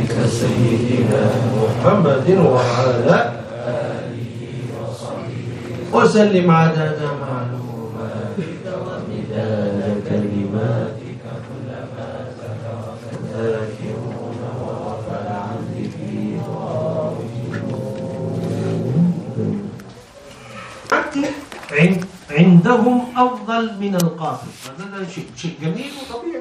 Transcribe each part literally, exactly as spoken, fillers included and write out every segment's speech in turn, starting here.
بجاهك سيدنا محمد وعلى آله وصحبه وسلم عدد معلوماتك ومداد كلماتك كلما ذكرك الذاكرون وغفل عن ذكري الغافلون. عندهم أفضل من القاصر. هذا شيء شيء جميل وطبيعي،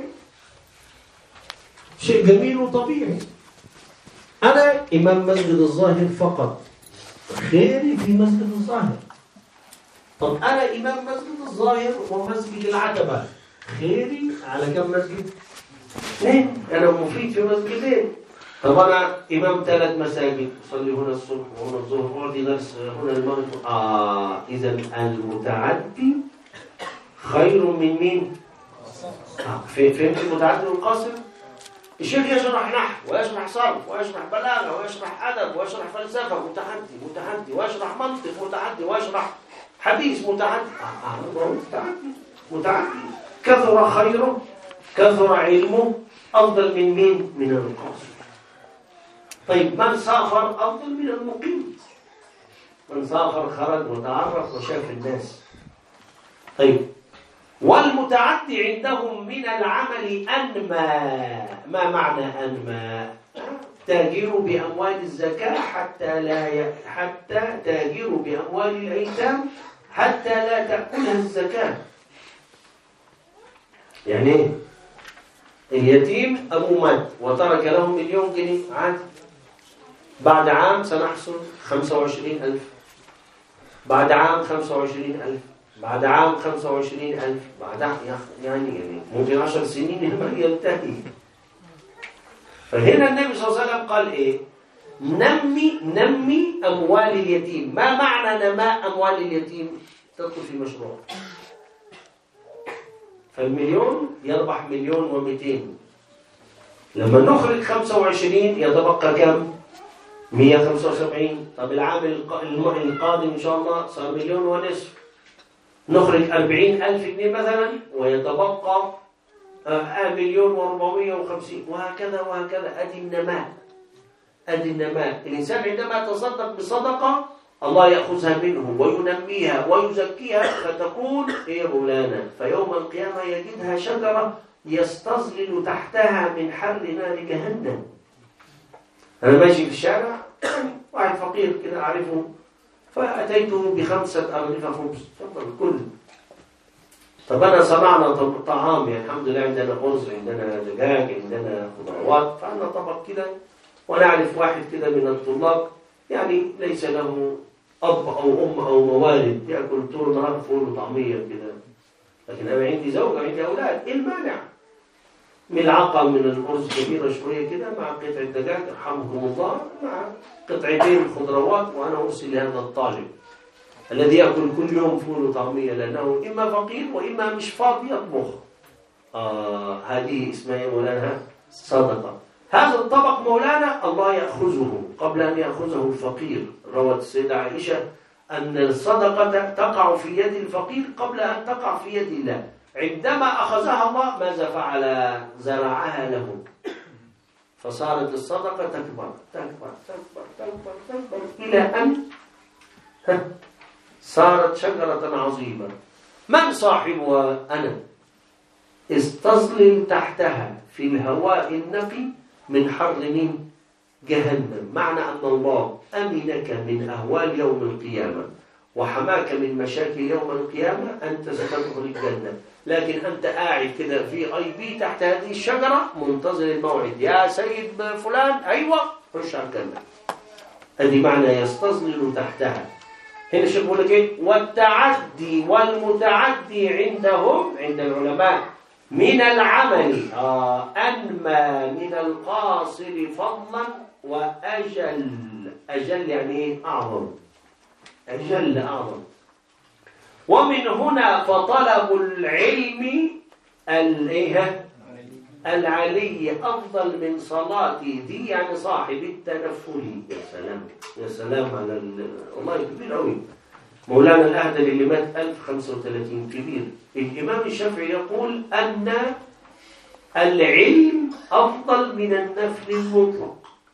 شيء جميل وطبيعي. أنا إمام مسجد الظاهر فقط، خيري في مسجد الظاهر. طب أنا إمام مسجد الظاهر ومسجد العتبة، خيري على كم مسجد؟ اثنين. أنا مفيد في مسجدين. طب أنا إمام ثلاث مساجد، أصلي هنا الصبح وهنا الظهر وأعطي درس هنا المغرب. آه إذا المتعدي خير من مين؟ آه فهمت المتعدي والقاصر؟ الشيخ يشرح نحو ويشرح صرف ويشرح بلاغة ويشرح أدب ويشرح فلسفة متعدي متعدي ويشرح منطق متعدي ويشرح حديث متعدي. آه آه متعدي متعدي كثر خيره كثر علمه أفضل من مين؟ من القاصر. طيب من سافر أفضل من المقيم. من سافر خرج وتعرف وشاف الناس. طيب والمتعدي عندهم من العمل أنمى. ما معنى أنمى؟ تاجروا بأموال الزكاة حتى لا ي... حتى تاجروا بأموال الأيتام حتى لا تأكلها الزكاة. يعني ايه؟ اليتيم أبوه مات وترك له مليون جنيه عادي، بعد عام سنحصل خمسة وعشرين ألف، بعد عام خمسة وعشرين ألف، بعد عام خمسة وعشرين ألف، بعد يعني يعني ممكن عشر سنين المال ينتهي. فهنا النبي صلى الله عليه وسلم قال إيه؟ نمي نمي أموال اليتيم. ما معنى نماء أموال اليتيم؟ تدخل في مشروع، فالمليون يربح مليون ومئتين، لما نخرج خمسة وعشرين يتبقى كم؟ مئة وخمسة وسبعين. طب العام القادم إن شاء الله صار مليون ونصف، نخرج أربعين ألف جنيه مثلا ويتبقى آه مليون وأربعمائة وخمسين، وهكذا وهكذا. أدي النماء، أدي النماء. الإنسان عندما تصدق بصدقة الله يأخذها منه وينميها ويزكيها فتكون هي مولانا، فيوم القيامة يجدها شجرة يستظلل تحتها من حر نار جهنم. أنا ماشي في الشارع واحد فقير كده أعرفه، فأتيته بخمسة أرغفة خبز، تفضل كل. طب أنا صنعنا طعام، يعني الحمد لله عندنا أرز، عندنا دجاج، عندنا خضروات، فعندنا طبق كده. وأنا أعرف واحد كده من الطلاب يعني ليس له أب أو أم أو موالد، يأكل طول النهار فول وطعمية كده، لكن أنا عندي زوجة عندي أولاد، إيه المانع؟ ملعقة من الأرز كبيرة شوية كده مع قطعة دجاج رحمكم الله مع قطعتين خضروات، وأنا أرسل لهذا الطالب الذي يأكل كل يوم فول وطعمية لأنه إما فقير وإما مش فاضي يطبخ. آه هذه اسمها مولانا صدقة. هذا الطبق مولانا الله يأخذه قبل أن يأخذه الفقير. روت السيدة عائشة أن الصدقة تقع في يد الفقير قبل أن تقع في يد الله. عندما أخذها الله ماذا فعل؟ زرعها له، فصارت الصدقة تكبر تكبر تكبر تكبر تكبر إلى أن صارت شجرة عظيمة. من صاحبها؟ أنا. استظلل تحتها في الهواء النقي من حر من جهنم. معنى أن الله أمنك من أهوال يوم القيامة وحماك من مشاكل يوم القيامة، أنت ستدخل الجنة. لكن أنت قاعد كده في أي بي تحت هذه الشجرة منتظر الموعد، يا سيد فلان أيوة خش على الجنة. هذه معنى يستظلل تحتها. هنا الشيخ بيقول لك إيه؟ والتعدي والمتعدي عندهم عند العلماء من العمل آه أنمى من القاصر فضلا وأجل. أجل يعني إيه؟ أعظم. أجل أعظم. ومن هنا فطلب العلم العلي أفضل من صلاة ذي، يعني صاحب التنفل. يا سلام يا سلام على والله كبير أوي. مولانا الأهدل اللي مات ألف وخمسة وثلاثين كبير. الإمام الشافعي يقول أن العلم أفضل من النفل المطلق.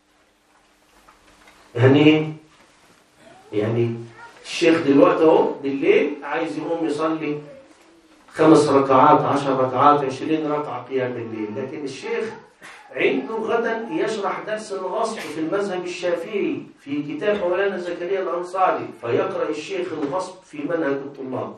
يعني ايه؟ يعني الشيخ دلوقتي اهو بالليل عايز يقوم يصلي خمس ركعات، عشر ركعات، عشرين ركعة قيام الليل، لكن الشيخ عنده غدا يشرح درس الغصب في المذهب الشافعي في كتاب مولانا زكريا الأنصاري، فيقرأ الشيخ الغصب في منهج الطلاب.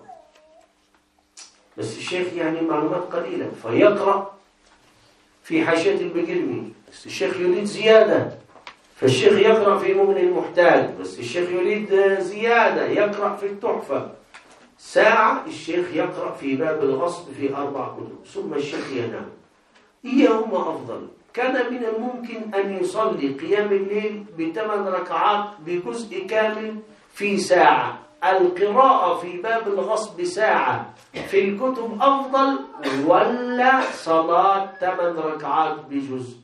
بس الشيخ يعني معلومات قليلة، فيقرأ في حاشية البجرمي، بس الشيخ يريد زيادة، فالشيخ يقرأ في مغني المحتاج، بس الشيخ يريد زيادة يقرأ في التحفة. ساعة الشيخ يقرأ في باب الغصب في أربع كتب، ثم الشيخ ينام. إيهما أفضل؟ كان من الممكن أن يصلي قيام الليل بثمان ركعات بجزء كامل في ساعة. القراءة في باب الغصب ساعة في الكتب أفضل، ولا صلاة ثمان ركعات بجزء؟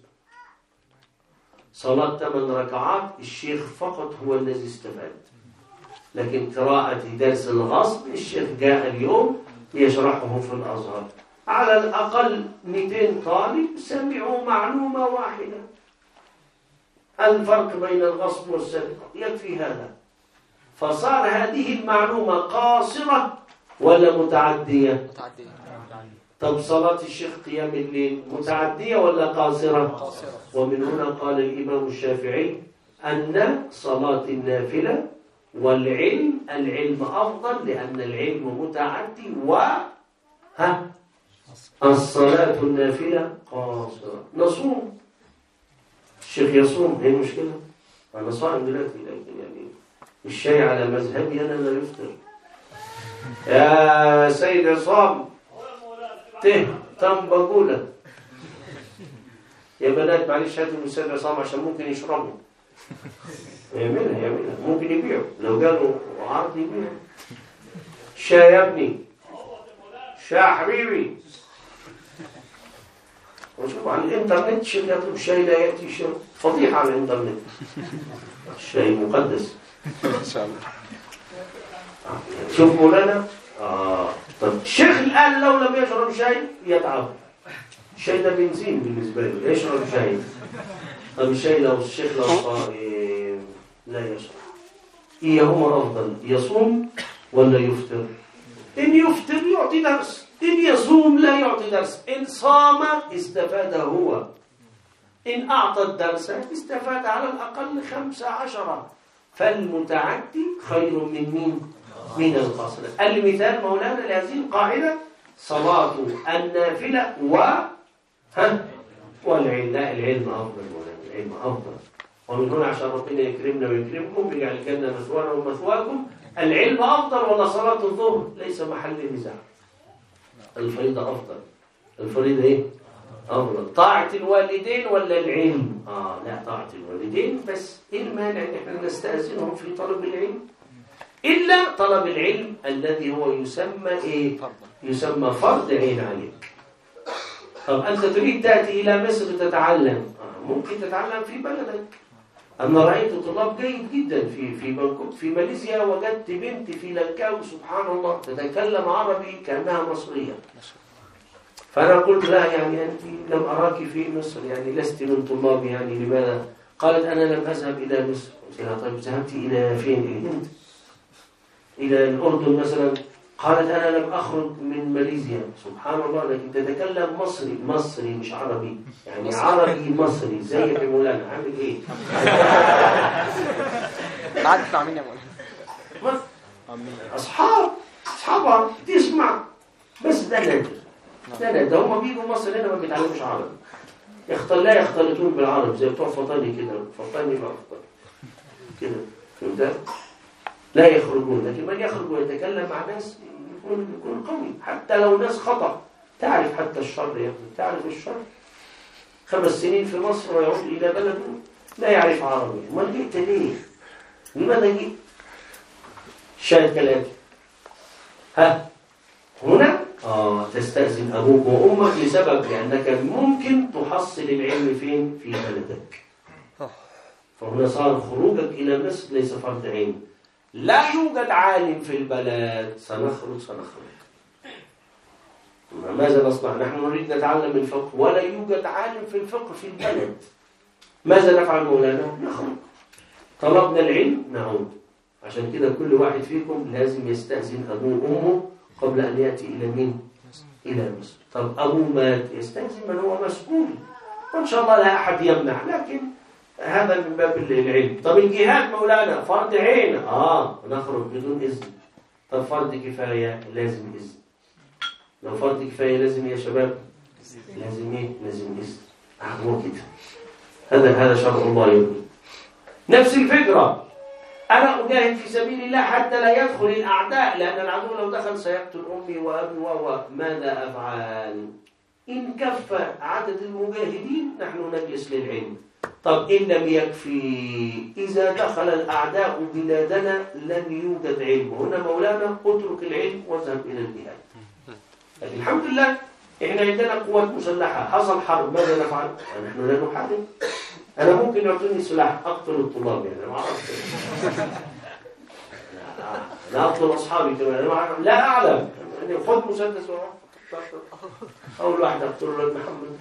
صلاة ثمان ركعات الشيخ فقط هو الذي استفاد، لكن قراءة درس الغصب الشيخ جاء اليوم يشرحه في الأزهر، على الأقل مئتين طالب سمعوا معلومة واحدة، الفرق بين الغصب والسرقة، يكفي هذا. فصار هذه المعلومة قاصرة ولا متعدية؟ متعدية. طب صلاة الشيخ قيام الليل متعدية ولا قاصرة؟ قاصرة. ومن هنا قال الإمام الشافعي أن صلاة النافلة والعلم العلم أفضل، لأن العلم متعدي و ها الصلاة النافلة قاصرة. نصوم، الشيخ يصوم، هي مشكلة؟ أنا صائم دلوقتي، لكن يعني الشيء على مذهبي أنا لا يفطر. يا سيد عصام ته تم بقولة يا بنات معلش هاتوا من السيد عصام عشان ممكن يشربوا. يعملها يعملها ممكن يبيعوا، لو قالوا عرض يبيعوا. شاي يا ابني، شاي حبيبي. وشوف على الانترنت شيء يطلب شاي لا يأتي شيء، فضيحة على الانترنت. الشاي مقدس ان شاء الله. شوف مولانا آه. طب الشيخ الآن لو لم يشرب شاي يتعب، الشاي ده بنزين بالنسبة له، يشرب شاي. طب الشاي لو الشيخ لو صائم لا يشرب، إيه هو أفضل، يصوم ولا يفطر؟ إن يفطر يعطي درس، إن يصوم لا يعطي درس. إن صام استفاد هو، إن أعطى الدرس استفاد على الأقل خمسة عشرة. فالمتعدي خير من مين؟ من القاصر. المثال مولانا لهذه القاعدة صلاة النافلة و ها والعلم. لا العلم أفضل مولانا، العلم أفضل. ومن هنا عشان ربنا يكرمنا ويكرمكم يجعل الجنة مثوانا ومثواكم، العلم أفضل ولا صلاة الظهر؟ ليس محل نزاع. الفريضة أفضل. الفريضة إيه؟ أفضل. طاعة الوالدين ولا العلم؟ آه لا طاعة الوالدين، بس إيه المانع إن إحنا نستأذنهم في طلب العلم؟ إلا طلب العلم الذي هو يسمى إيه؟ يسمى فرض عين عليك. طب أنت تريد تأتي إلى مصر تتعلم، آه ممكن تتعلم في بلدك. أنا رأيت طلاب جيد جدا في في بانكوك في ماليزيا، وجدت بنت في لانكاو سبحان الله تتكلم عربي كأنها مصرية. فأنا قلت لها يعني أنت لم أراك في مصر، يعني لست من طلابي، يعني لماذا؟ قالت أنا لم أذهب إلى مصر. قلت لها طيب ذهبت إلى فين؟ الهند؟ إلى الأردن مثلا؟ قالت أنا لم أخرج من ماليزيا. سبحان الله، لكن تتكلم مصري مصري مش عربي، يعني مصري. عربي مصري زي في مولانا. عامل إيه؟ عارف مع مين يا مولانا؟ أصحاب أصحابها تسمع، بس ده نادر. ده نادر، هم بيجوا مصر هنا ما بيتعلموش عربي، يختل لا يختلطون بالعرب زي بتوع فطاني كده، فطاني مع فطاني كده، فهمت؟ لا يخرجون، لكن من يخرج ويتكلم مع ناس يكون يكون قوي، حتى لو ناس خطأ تعرف حتى الشر يا ابني، تعرف الشر. خمس سنين في مصر ويعود إلى بلده لا يعرف عربي، ما جئت ليه؟ لماذا جئت؟ شاهد كلامي. ها هنا آه تستأذن أبوك وأمك لسبب، لأنك ممكن تحصل العلم فين؟ في بلدك. فهنا صار خروجك إلى مصر ليس فرض عين. لا يوجد عالم في البلد، سنخرج سنخرج. ماذا نصنع؟ نحن نريد نتعلم الفقه ولا يوجد عالم في الفقه في البلد. ماذا نفعل مولانا؟ نخرج. طلبنا العلم نعود. عشان كده كل واحد فيكم لازم يستأذن أبوه وأمه قبل أن يأتي إلى مين؟ إلى مصر. طب أبوه مات، يستأذن من هو مسؤول، وإن شاء الله لا أحد يمنع، لكن هذا من باب العلم. طب الجهاد مولانا فرض عين، آه نخرج بدون إذن. طب فرض كفاية لازم إذن. لو فرض كفاية لازم يا شباب، لازم إيه؟ لازم إذن. هو كده، هذا هذا شرع الله يقول. نفس الفكرة، أنا أجاهد في سبيل الله حتى لا يدخل الأعداء، لأن العدو لو دخل سيقتل أمي وأبي وهو، ماذا أفعل؟ إن كف عدد المجاهدين نحن نجلس للعلم. طب إن لم يكفي، إذا دخل الأعداء بلادنا لم يوجد علم، هنا مولانا اترك العلم واذهب إلى الجهاد. لكن الحمد لله إحنا عندنا قوات مسلحة، حصل حرب ماذا نفعل؟ نحن لا نحارب. أنا ممكن يعطوني سلاح أقتل الطلاب، يعني ما أعرف. لا أقتل أصحابي كمان، لا أعلم. يعني خذ مسدس أول واحد أقتل ولد محمد.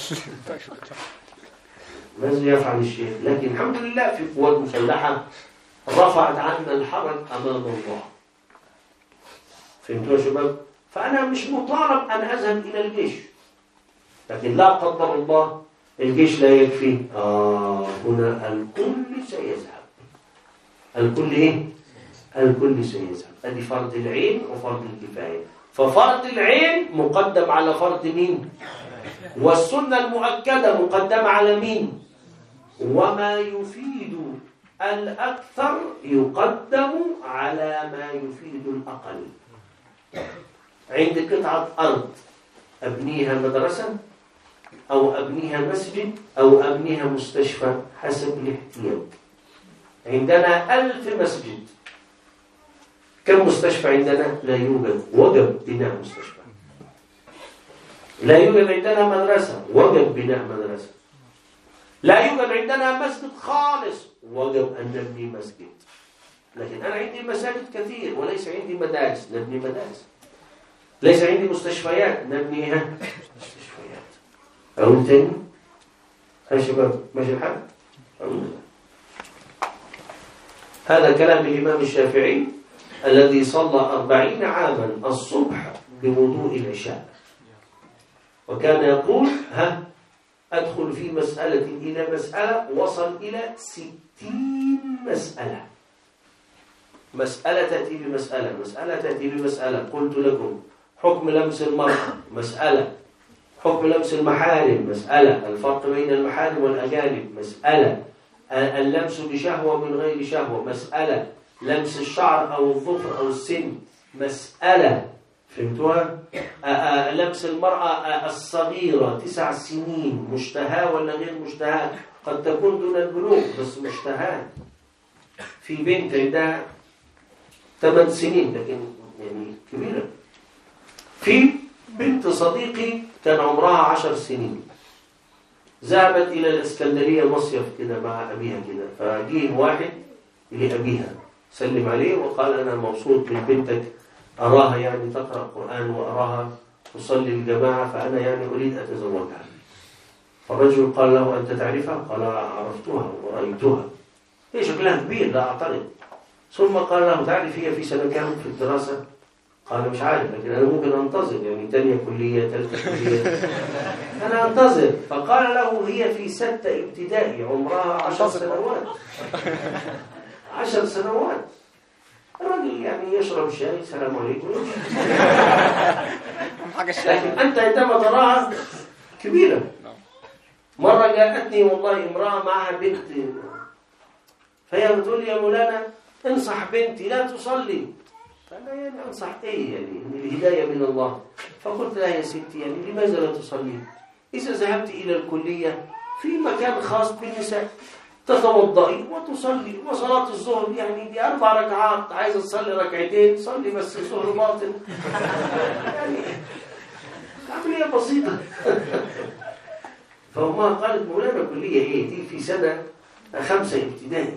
ماذا يفعل الشيخ؟ لكن الحمد لله في قوات مسلحة رفعت عنا الحرج أمام الله. فهمتوا يا شباب؟ فأنا مش مطالب أن أذهب إلى الجيش، لكن لا قدر الله الجيش لا يكفي، آه هنا الكل سيذهب. الكل إيه؟ الكل سيذهب. أدي فرض العين وفرض الكفاية. ففرض العين مقدم على فرض مين؟ والسنة المؤكدة مقدمة على مين؟ وما يفيد الأكثر يقدم على ما يفيد الأقل. عندك قطعة أرض أبنيها مدرسة أو أبنيها مسجد أو أبنيها مستشفى حسب الاحتياج. عندنا ألف مسجد، كم مستشفى عندنا؟ لا يوجد، وجب بناء مستشفى. لا يوجد عندنا مدرسة، وجب بناء مدرسة. لا يوجد عندنا مسجد خالص، وجب أن نبني مسجد. لكن أنا عندي مساجد كثير وليس عندي مدارس، نبني مدارس. ليس عندي مستشفيات، نبنيها مستشفيات. أقول تاني يا شباب، ماشي الحال؟ هذا كلام الإمام الشافعي الذي صلى أربعين عاما الصبح بوضوء العشاء، وكان يقول ها أدخل في مسألة إلى مسألة، وصل إلى ستين مسألة. مسألة تأتي بمسألة، مسألة تأتي بمسألة. قلت لكم حكم لمس المرأة مسألة، حكم لمس المحارم مسألة، الفرق بين المحارم والأجانب مسألة، اللمس بشهوة من غير شهوة مسألة، لمس الشعر أو الظفر أو السن مسألة. فهمتوها؟ لمس المرأة الصغيرة تسع سنين مشتهاة ولا غير مشتهاة؟ قد تكون دون البلوغ بس مشتهاة. في بنت عندها ثمان سنين لكن يعني كبيرة. في بنت صديقي كان عمرها عشر سنين، ذهبت إلى الإسكندرية مصيف كده مع أبيها كده، فجيه واحد لأبيها سلم عليه وقال أنا مبسوط من بنتك، أراها يعني تقرأ قرآن وأراها تصلي الجماعة، فأنا يعني أريد أتزوجها. فالرجل قال له أنت تعرفها؟ قال عرفتها ورأيتها، هي شكلها كبير لا أعترض. ثم قال له تعرف هي في سنة كام في الدراسة؟ قال مش عارف، لكن أنا ممكن أنتظر، يعني تانية كلية ثالثة كلية أنا أنتظر. فقال له هي في ستة ابتدائي عمرها عشر سنوات. عشر سنوات. الرجل يعني يشرب شاي سلام عليكم. لكن أنت عندما تراها كبيرة. مرة جاءتني والله امرأة معها بنت، فهي بتقول يا مولانا انصح بنتي لا تصلي. فأنا يعني أنصح إيه يعني إن الهداية من الله. فقلت لها يا ستي يعني لماذا لا تصلي؟ إذا ذهبت إلى الكلية في مكان خاص بالنساء تتوضئي وتصلي، وصلاة الظهر يعني دي أربع ركعات، عايزة تصلي ركعتين صلي بس الظهر باطل. يعني عملية بسيطة. فأمها قالت مولانا كلية إيه دي في سنة خمسة ابتدائي.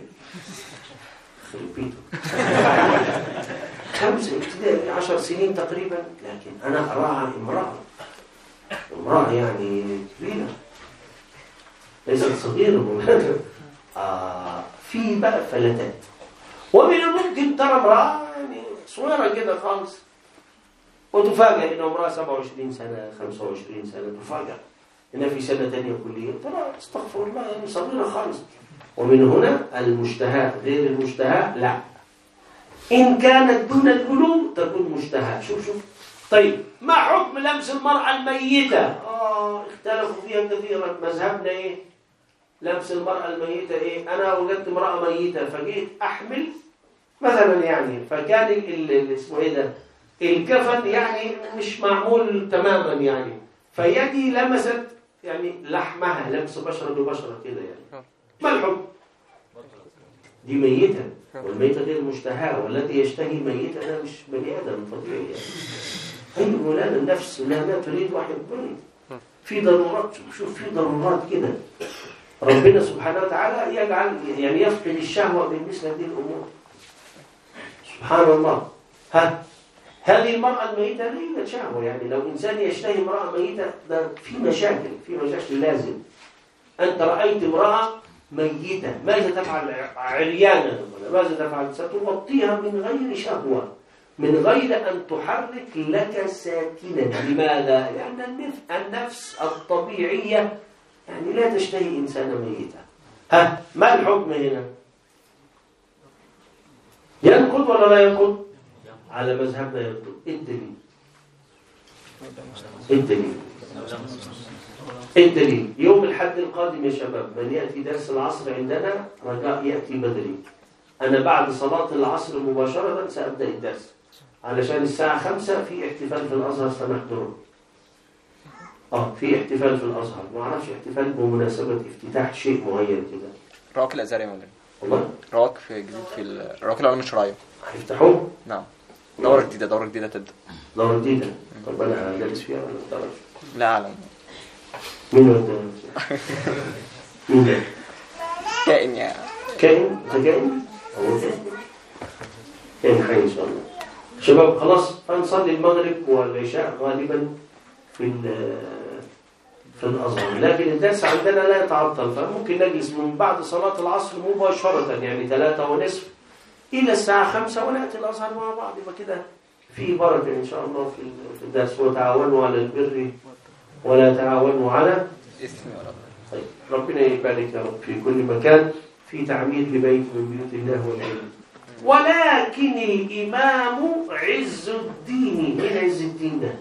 خمسة ابتدائي عشر سنين تقريبا، لكن أنا أراها امرأة امرأة يعني كبيرة ليست صغيرة. آه في في بقى فلتات. ومن الممكن ترى امرأة يعني صغيرة كده خالص وتفاجأ إنه امرأة سبعة وعشرين سنة خمسة وعشرين سنة، تفاجأ إنها في سنة تانية كلية، ترى استغفر الله يعني صغيرة خالص. ومن هنا المشتهى غير المشتهى لا، إن كانت دون البلوغ تكون مشتهى. شوف شوف طيب، ما حكم لمس المرأة الميتة؟ آه اختلفوا فيها كثيرا. مذهبنا إيه؟ لمس المرأة الميتة إيه؟ أنا وجدت امرأة ميتة فجيت أحمل مثلا يعني، فكان ال اسمه إيه ده؟ الكفن يعني مش معمول تماما يعني، فيدي لمست يعني لحمها، لمس بشرة ببشرة كده يعني. ما الحكم؟ دي ميتة، والميتة غير مشتهاة، والتي يشتهي ميتة أنا مش بني آدم طبيعي يعني. هي ولادة النفس لا لا تريد واحد بني. في ضرورات، شوف في ضرورات كده ربنا سبحانه وتعالى يجعل يعني يفقد الشهوة من مثل هذه الأمور. سبحان الله. ها هذه المرأة الميتة ليست شهوة يعني، لو إنسان يشتهي امرأة ميتة ده في مشاكل، في مشاكل لازم. أنت رأيت امرأة ميتة ماذا تفعل؟ عريانة ماذا تفعل؟ ستغطيها من غير شهوة، من غير أن تحرك لك ساكنا. لماذا؟ لأن النفس الطبيعية يعني لا تشتهي إنسانا ميتا. ها ما الحكم هنا؟ ينقض ولا لا ينقض؟ على مذهبنا ينقض. الدليل الدليل الدليل يوم الحد القادم يا شباب، من يأتي درس العصر عندنا رجاء يأتي بدري. أنا بعد صلاة العصر مباشرة سأبدأ الدرس، علشان الساعة خمسة في احتفال في الأزهر سنحضره. اه في احتفال في الأزهر، ما اعرفش احتفال بمناسبة افتتاح شيء معين كده. رواق الأزهر يا مولانا. والله؟ رواق في جديد في ال... رواق العلوم الشرعية. هيفتحوه؟ نعم. دورة جديدة دورة جديدة تبدأ. دورة جديدة. طب أنا جالس فيها ولا ما تعرفش؟ لا أعلم. مين هو ده؟ مين ده؟ كائن يعني. كائن؟ ده كائن؟ هو كائن؟ كائن حي إن شاء الله. شباب خلاص هنصلي المغرب والعشاء غالبا في في الأزهر، لكن الدرس عندنا لا يتعطل، فممكن نجلس من بعد صلاة العصر مباشرة يعني ثلاثة ونصف إلى الساعة خمسة ونأتي الأزهر مع بعض. يبقى كده في بركة إن شاء الله في الدرس. وتعاونوا على البر ولا تعاونوا على اسم يا رب. طيب ربنا يبارك يا رب في كل مكان في تعمير لبيت من بيوت الله والعلم. ولكن الإمام عز الدين. مين عز الدين ده؟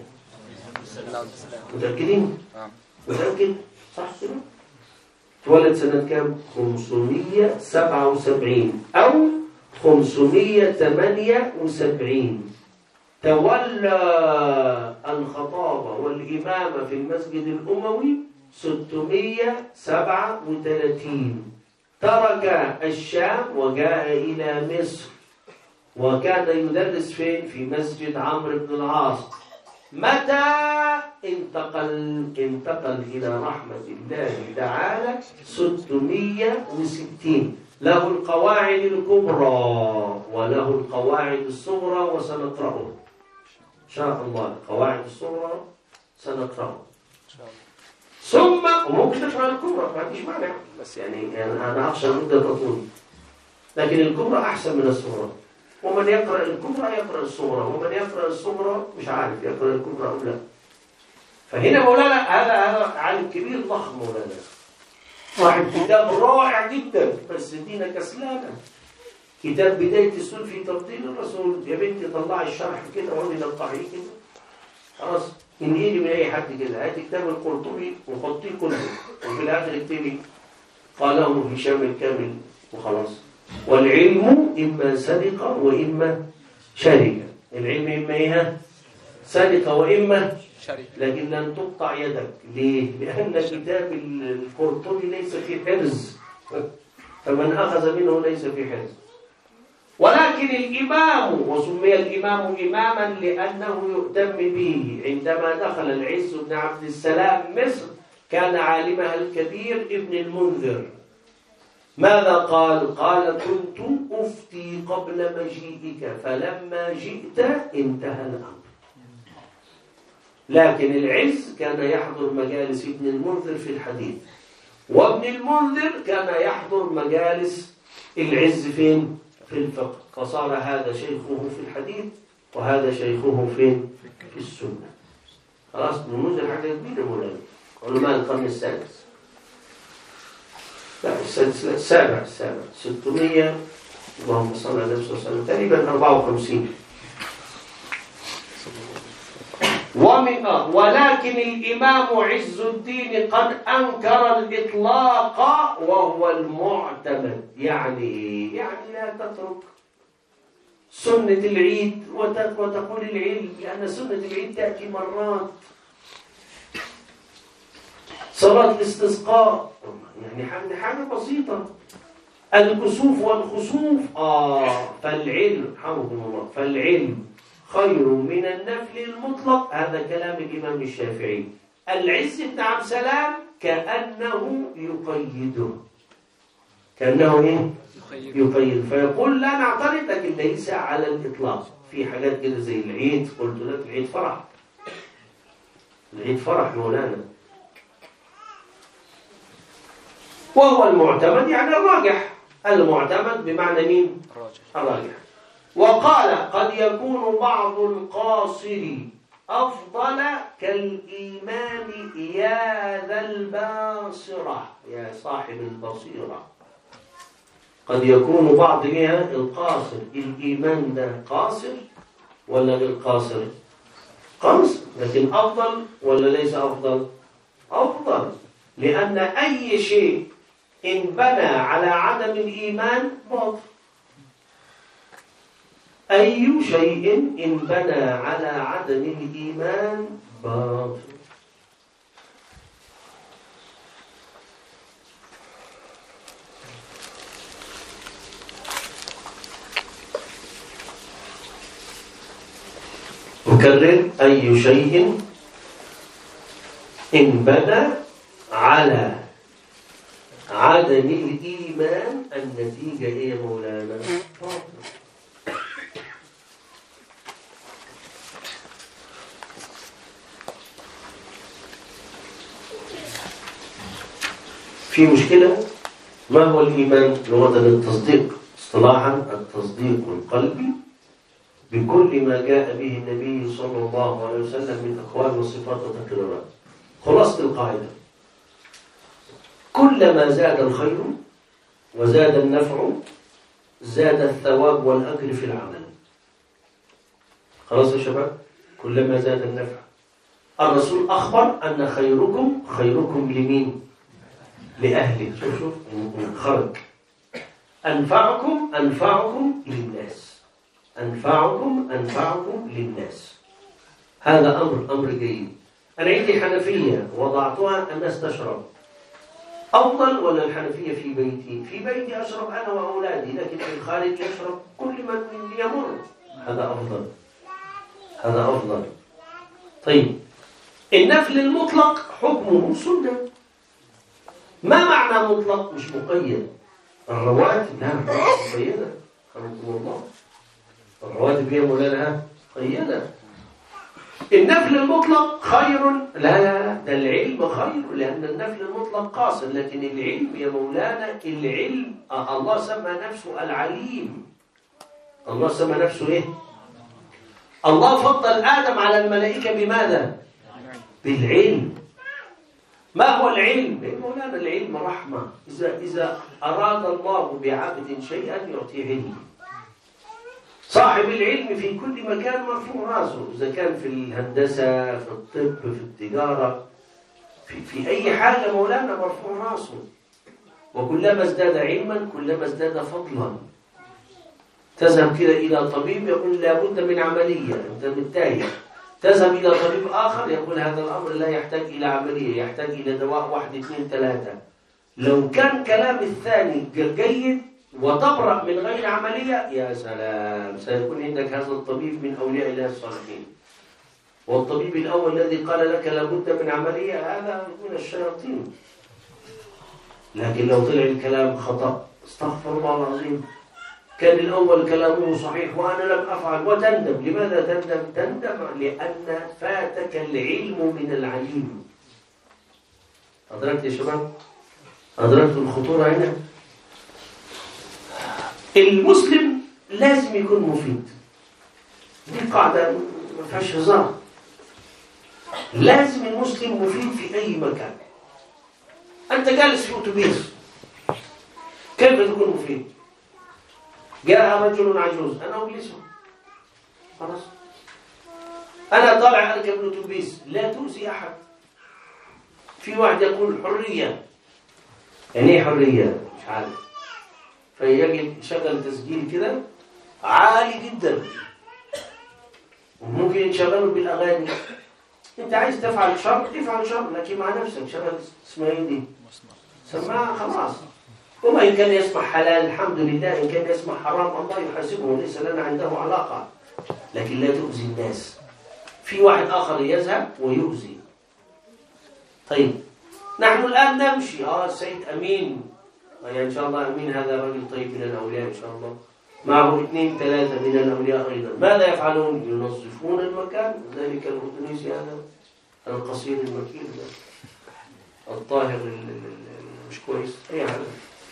متأكدين؟ متأكد؟ صح كده؟ تولد سنة كام؟ خمسمية وسبعة وسبعين أو خمسمية وثمانية وسبعين. تولى الخطابة والإمامة في المسجد الأموي ستمية وسبعة وثلاثين. ترك الشام وجاء إلى مصر، وكان يدرس فين؟ في مسجد عمرو بن العاص. متى انتقل انتقل إلى رحمة الله تعالى؟ ستمية وستين. له القواعد الكبرى وله القواعد الصغرى وسنقرأه إن شاء الله. القواعد الصغرى سنقرأه ثم وممكن تقرأ الكبرى ما عنديش مانع، بس يعني, يعني أنا أخشى مدة تطول، لكن الكبرى أحسن من الصغرى. ومن يقرأ الكبرى يقرأ الصغرى، ومن يقرأ الصغرى مش عارف يقرأ الكبرى أو لا. فهنا مولانا هذا هذا عالم كبير ضخم مولانا، صاحب كتاب رائع جدا، بس دينا كسلانة. كتاب بداية السول في تفضيل الرسول. يا بنتي طلعي الشرح كده وقولي نقطعيه كده خلاص، انقلي من أي حد كده. هاتي كتاب القرطبي وحطيه كله، وفي الآخر اكتبي قاله هشام الكامل وخلاص. والعلم إما سرقة وإما شركة. العلم إما إيه؟ سرقة وإما شركة، لكن لن تقطع يدك. ليه؟ لأن كتاب القرطبي ليس في حرز، فمن أخذ منه ليس في حرز. ولكن الإمام، وسمي الإمام إماما لأنه يؤتم به. عندما دخل العز بن عبد السلام مصر كان عالمها الكبير ابن المنذر. ماذا قال؟ قال كنت أفتي قبل مجيئك، فلما جئت انتهى الأمر. لكن العز كان يحضر مجالس ابن المنذر في الحديث، وابن المنذر كان يحضر مجالس العز فين؟ في الفقه، فصار هذا شيخه في الحديث وهذا شيخه فين؟ في السنة. خلاص نموذج حاجة كبيرة مولانا. علماء القرن السادس، لا السادس لا السابع السابع ستمية، اللهم صل على النبي صلى الله عليه وسلم، تقريبا أربعة وخمسين. ومن ولكن الإمام عز الدين قد أنكر الإطلاق وهو المعتمد. يعني يعني لا تترك سنة العيد وتقول العلم، لأن سنة العيد تأتي مرات. صلاة الاستسقاء يعني حاجة بسيطة، الكسوف والخسوف آه فالعلم حمدكم الله فالعلم خير من النفل المطلق. هذا كلام الإمام الشافعي. العز بن عبد السلام كأنه يقيده، كأنه إيه؟ يقيد، فيقول لا نعترض، لكن ليس على الإطلاق. في حاجات كده زي العيد، قلت لك العيد فرح، العيد فرح مولانا، وهو المعتمد يعني الراجح. المعتمد بمعنى مين؟ الراجح. وقال قد يكون بعض القاصر أفضل كالإمام يا ذا الباصرة، يا صاحب البصيرة. قد يكون بعض القاصر، الإيمان ده قاصر ولا غير قاصر؟ قاصر، لكن أفضل ولا ليس أفضل؟ أفضل، لأن أي شيء إن بنى على عدم الإيمان باطل. أي شيء إن بنى على عدم الإيمان باطل. أكرر، أي شيء إن بنى على عدم الإيمان النتيجة إيه يا مولانا؟ في مشكلة. ما هو الإيمان؟ لغة التصديق، اصطلاحا التصديق القلبي بكل ما جاء به النبي صلى الله عليه وسلم من أقوال وصفات وتقريرات. خلاصة القاعدة: كلما زاد الخير وزاد النفع زاد الثواب والأجر في العمل. خلاص يا شباب؟ كلما زاد النفع. الرسول أخبر أن خيركم خيركم لمين؟ لأهله. شوف شوف خرج. أنفعكم أنفعكم للناس، أنفعكم أنفعكم للناس. هذا أمر أمر جيد. أنا عندي حنفية وضعتها، الناس تشرب. أفضل ولا الحنفية في بيتي؟ في بيتي أشرب أنا وأولادي، لكن في الخارج يشرب كل من يمر. هذا أفضل، هذا أفضل. طيب، النفل المطلق حكمه سنة. ما معنى مطلق؟ مش مقيد. الرواتب لا مقيدة، خلقكم الله. الرواتب هي مولانا قيدة. النفل المطلق خير، لا لا لا، ده العلم خير، لأن النفل المطلق قاصر، لكن العلم يا مولانا، العلم آه الله سمى نفسه العليم. الله سمى نفسه إيه؟ الله فضل آدم على الملائكة بماذا؟ بالعلم. ما هو العلم؟ يا مولانا العلم رحمة. إذا إذا أراد الله بعبد شيئا يعطيه علم. صاحب العلم في كل مكان مرفوع راسه، إذا كان في الهندسة، في الطب، في التجارة، في, في أي حاجة مولانا مرفوع راسه. وكلما ازداد علما كلما ازداد فضلا. تذهب كده إلى طبيب يقول لابد من عملية، أنت متايه. تذهب إلى طبيب آخر يقول هذا الأمر لا يحتاج إلى عملية، يحتاج إلى دواء واحد اثنين ثلاثة. لو كان كلام الثاني جيد وتبرأ من غير عملية، يا سلام، سيكون عندك هذا الطبيب من أولياء الله الصالحين. والطبيب الأول الذي قال لك لابد من عملية هذا من الشياطين. لكن لو طلع الكلام خطأ، استغفر الله العظيم، كان الأول كلامه صحيح وأنا لم أفعل وتندم. لماذا تندم؟ تندم لأن فاتك العلم من العليم. أدركت يا شباب؟ أدركت الخطورة هنا؟ المسلم لازم يكون مفيد. دي قاعدة ما فيهاش هزار. لازم المسلم مفيد في أي مكان. أنت جالس في أتوبيس، كيف تكون مفيد؟ جاء رجل عجوز، أنا أجلسه خلاص. أنا طالع أركب الأتوبيس، لا تؤذي أحد. في واحد يقول حرية، يعني إيه حرية؟ مش عارف. فيجد شغل تسجيل كده عالي جدا، وممكن يشغلوا بالأغاني. أنت عايز تفعل شر افعل شر، لكن مع نفسك شغل اسمها إيه دي؟ سماعة خلاص. وما إن كان يسمع حلال الحمد لله، إن كان يسمع حرام الله يحاسبه وليس لنا عنده علاقة، لكن لا تؤذي الناس. في واحد آخر يذهب ويؤذي. طيب نحن الآن نمشي، آه السيد أمين، يعني إن شاء الله أمين هذا رجل طيب من الأولياء إن شاء الله، معه اثنين ثلاثة من الأولياء أيضا. ماذا يفعلون؟ ينظفون المكان. ذلك الأردنيسي هذا القصير المكين الطاهر مش كويس أي حاجة.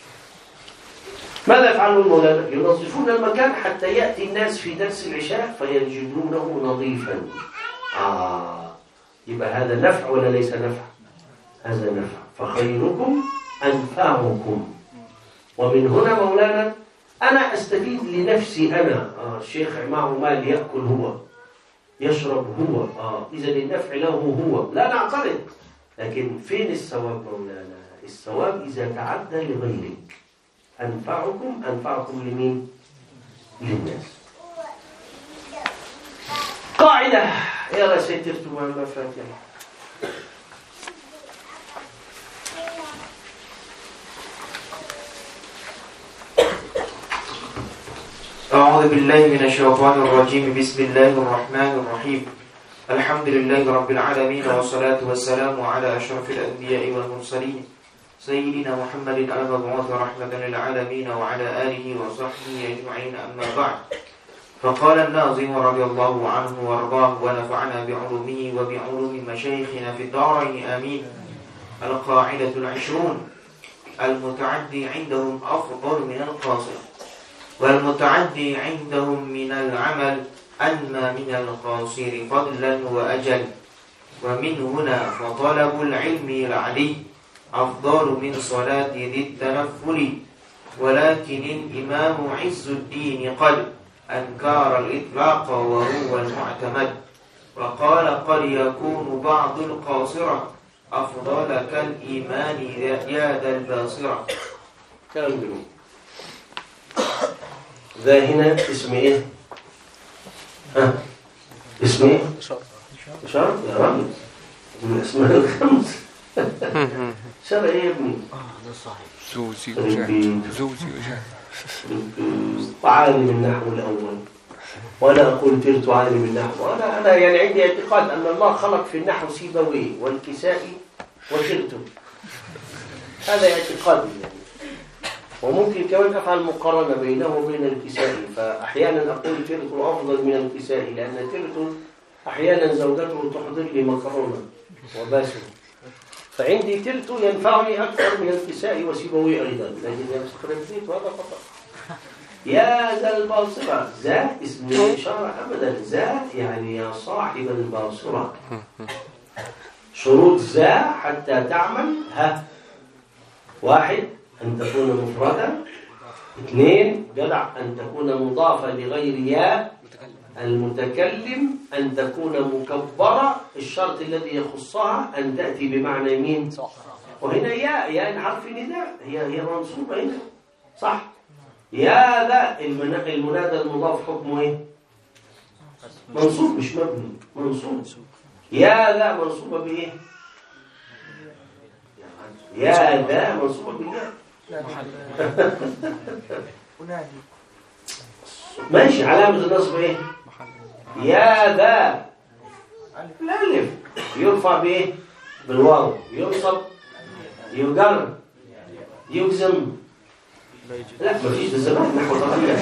ماذا يفعلون مولانا؟ ينظفون المكان حتى يأتي الناس في درس العشاء فيجدونه نظيفا. آه يبقى هذا نفع ولا ليس نفع؟ هذا نفع. فخيركم أنفعكم. ومن هنا مولانا أنا أستفيد لنفسي أنا. آه الشيخ معه مال يأكل هو، يشرب هو، آه إذا النفع له هو، لا نعترض. لكن فين الثواب مولانا؟ الثواب إذا تعدى لغيرك. أنفعكم أنفعكم لمين؟ للناس. قاعدة يا سيترتم المفاتيح. أعوذ بالله من الشيطان الرجيم. بسم الله الرحمن الرحيم. الحمد لله رب العالمين، والصلاة والسلام على أشرف الأنبياء والمرسلين سيدنا محمد المبعوث رحمة للعالمين وعلى آله وصحبه أجمعين. أما بعد، فقال الناظم رضي الله عنه وارضاه ونفعنا بعلومه وبعلوم مشايخنا في الدارين آمين. القاعدة العشرون: المتعدي عندهم أفضل من القاصر، والمتعدي عندهم من العمل أنمى من القاصر فضلا وأجل. ومن هنا فطلب العلم العلي أفضل من صلاة ذي التنفل. ولكن الإمام عز الدين قد أنكر الإطلاق وهو المعتمد، وقال قد يكون بعض القاصرة أفضل كالإيمان يا ذا الباصرة. كملوا. ذا هنا اسم إيه؟ ها اسم إيه؟ إشارة يا راجل من الأسماء الخمس. شرع إيه يا ابني؟ زوزي وجهد زوزي وجهد وعالم النحو الأول. وأنا أقول ترت عالم النحو. وأنا أنا يعني عندي اعتقاد أن الله خلق في النحو سيبويه والكسائي وترته. هذا اعتقادي يعني. وممكن كمان أفعل مقارنة بينه وبين الكسائي، فأحيانا أقول ترت أفضل من الكسائي، لأن ترت أحيانا زوجته تحضر لي مكرونة وباسل، فعندي ترت ينفعني أكثر من الكسائي وسيبويه أيضا، لكن يستخرجت وهذا خطأ. يا ذا الباصرة، ذا اسم الإشارة أبدا، ذا يعني يا صاحب الباصرة. شروط ذا حتى تعمل: ها واحد أن تكون مفردة، اثنين جدع أن تكون مضافة لغير يا المتكلم، أن تكون مكبرة، الشرط الذي يخصها أن تأتي بمعنى مين؟ صح. وهنا يا يا حرف نداء، هي هي منصوبة هنا صح. يا ذا المنادى المضاف حكمه ايه؟ منصوب مش مبني، منصوب. يا ذا منصوبة بايه؟ يا ذا منصوبة بالياء. ماشي. علامة النصب ايه؟ يا ذا الالف يرفع بايه؟ بالواو. ينصب يجر يجزم. لا ما فيش بالزمان، النحو تغير.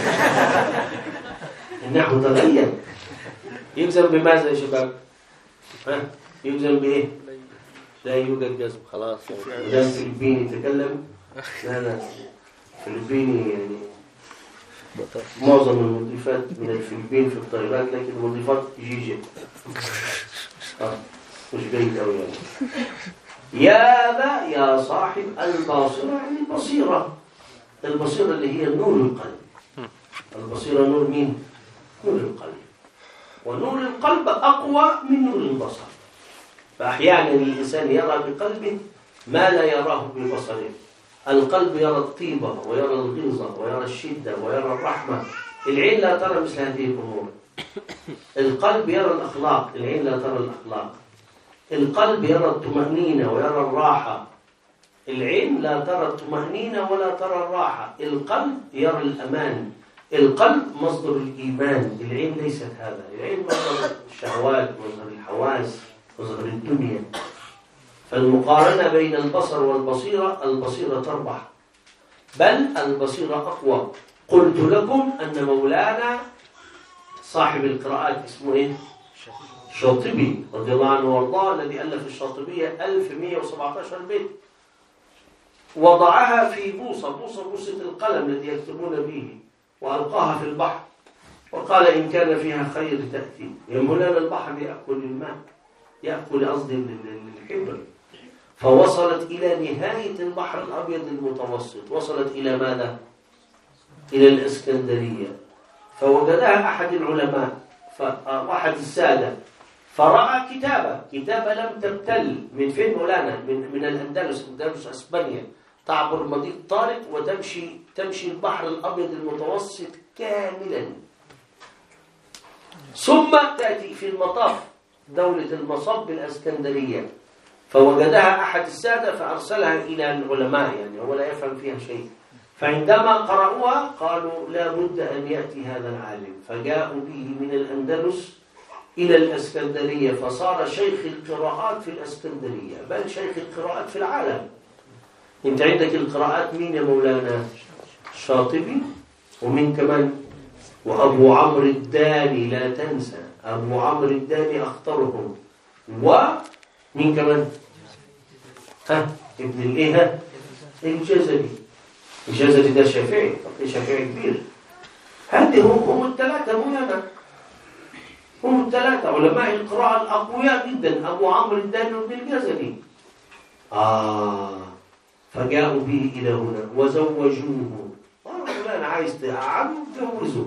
النحو تغير. يجزم بماذا يا شباب؟ ها يجزم بايه؟ لا يوجد جزم خلاص. يعني ده فلبيني يتكلم، لا لا فلبيني يعني معظم المضيفات من الفلبين في الطائرات، لكن مضيفات جيجي آه. مش بعيد أوي يعني. يا ذا يا صاحب الباصرة، يعني البصيرة، البصيرة اللي هي نور القلب. البصيرة نور مين؟ نور القلب. ونور القلب أقوى من نور البصر. فأحيانا الإنسان يرى بقلبه ما لا يراه ببصره. القلب يرى الطيبة ويرى الغلظة ويرى الشدة ويرى الرحمة. العين لا ترى مثل هذه الأمور. القلب يرى الأخلاق، العين لا ترى الأخلاق. القلب يرى الطمأنينة ويرى الراحة، العين لا ترى الطمأنينة ولا ترى الراحة. القلب يرى الأمان. القلب مصدر الإيمان، العين ليست هذا. العين مصدر الشهوات، مصدر الحواس، مصدر الدنيا. فالمقارنة بين البصر والبصيرة، البصيرة تربح، بل البصيرة أقوى. قلت لكم أن مولانا صاحب القراءات اسمه إيه؟ الشاطبي رضي الله عنه وارضاه، الذي ألف الشاطبية ألف ومئة وسبعة عشر بيت، وضعها في بوصة، بوصة بوصة القلم الذي يكتبون به، وألقاها في البحر وقال إن كان فيها خير تأتي. يا مولانا البحر يأكل الماء، يأكل قصدي الحبر. فوصلت إلى نهاية البحر الأبيض المتوسط، وصلت إلى ماذا؟ إلى الإسكندرية. فوجدها أحد العلماء، فأحد السادة، فرأى كتابة كتابة لم تبتل. من فين مولانا؟ من, من الأندلس، أندلس أسبانيا. تعبر مضيق طارق وتمشي تمشي البحر الأبيض المتوسط كاملا، ثم تأتي في المطاف دولة المصب الإسكندرية. فوجدها أحد السادة فأرسلها إلى العلماء، يعني هو لا يفهم فيها شيء. فعندما قرأوها قالوا لا بد أن يأتي هذا العالم، فجاءوا به من الأندلس إلى الإسكندرية، فصار شيخ القراءات في الإسكندرية، بل شيخ القراءات في العالم. أنت عندك القراءات مين يا مولانا؟ الشاطبي، ومين كمان؟ وأبو عمرو الداني، لا تنسى أبو عمرو الداني أخطرهم. ومين كمان؟ ها ابن الإيه؟ الجزري. الجزري ده شافعي، شافعي كبير. هذه هم هم الثلاثة مولانا، هم الثلاثة علماء القراءة الأقوياء جدا، أبو عمرو الداني وابن الجزري. آه فجاءوا به إلى هنا وزوجوه. آه أنا عايز تعب جوزه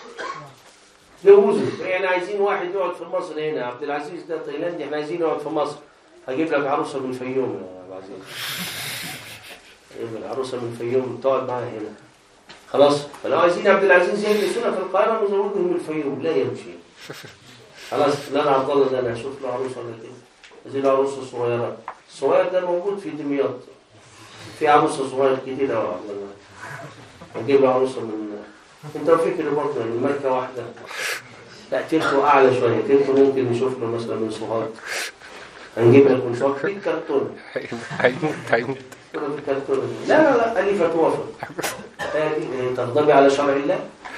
جوزه يعني عايزين واحد يقعد في مصر هنا. عبد العزيز ده تايلاندي، احنا عايزين يقعد في مصر. هجيب لك عروسة من الفيوم يا أبو عزيز، هجيب لك عروسة من الفيوم تقعد معايا هنا. خلاص، فلو عايزين عبد العزيز يجلسونا في القاهرة نزودهم من الفيوم، لا يمشي. خلاص، لا عبد الله ده انا اشوف له عروسه ولا كده. عايزين له عروسه صغيره. الصغير ده موجود في دمياط، في عروسه صغيره كتير قوي عبد الله. نجيب له عروسه من انت فكر برضه الماركه واحده، لا تلته اعلى شويه، تلته ممكن نشوف له مثلا من صغار. هنجيب لك من صغار في كرتون. هيموت هيموت لا لا لا أليفة توافق. تغضبي على شرع الله.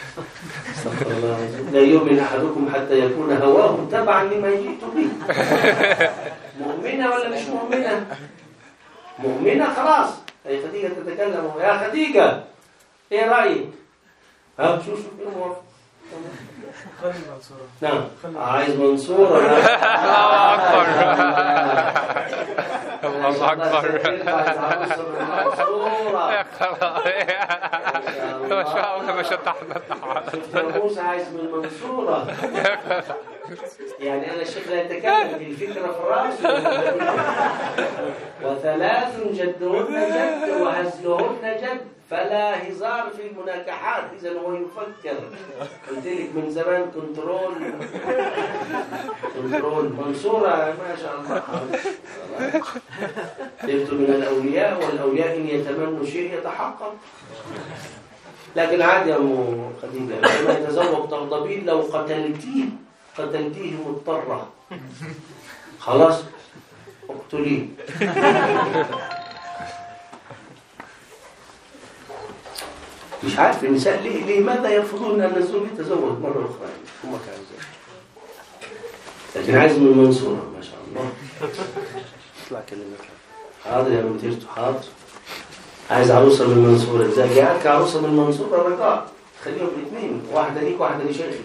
لا يؤمن أحدكم حتى يكون هواه تبعا لما جئت به. مؤمنة ولا مش مؤمنة؟ مؤمنة خلاص. هي خديجة تتكلم، يا خديجة ايه رأيك؟ ها شو شو ايه موافق؟ خلي منصورة. نعم عايز منصورة. الله أكبر الله أكبر ما شاء الله ما شطحنا موسى عايز من المنصورة. يعني أنا الشيخ لا يتكلم، الفكرة في رأسه. وثلاث جدهن جد وهزلهن جد، فلا هزار في المناكحات. إذا هو يفكر. قلت لك من زمان كنترول كنترول منصورة ما شاء الله. صرت من الأولياء، والأولياء إن يتمنوا شيء يتحقق. لكن عادي يا أم خديجة، لما يتزوج تغضبين لو قتلتيه قتلتيه مضطرة، خلاص اقتليه. مش عارف النساء ليه ليه ماذا يرفضون أن الزوج يتزوج مرة أخرى؟ هم كانوا زي لكن عايز من المنصورة ما شاء الله. اطلع كلمة حاضر يا مديرته حاضر. عايز عروسة من المنصورة. إذا جاءك عروسة من المنصورة رجاء خليهم الاثنين، واحدة ليك واحدة لشيخي.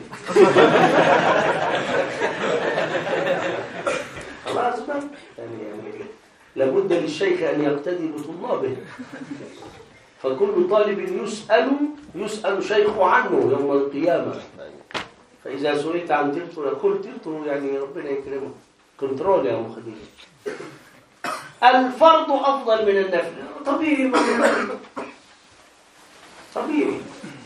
خلاص بقى يعني, يعني لابد للشيخ أن يقتدي بطلابه، فكل طالب يسأل يسأل شيخه عنه يوم القيامة. فإذا سئلت عن تلته يقول تلته يعني ربنا يكرمه. كنترول يا أم خديجة. الفرض أفضل من النفل. طبيعي طبيعي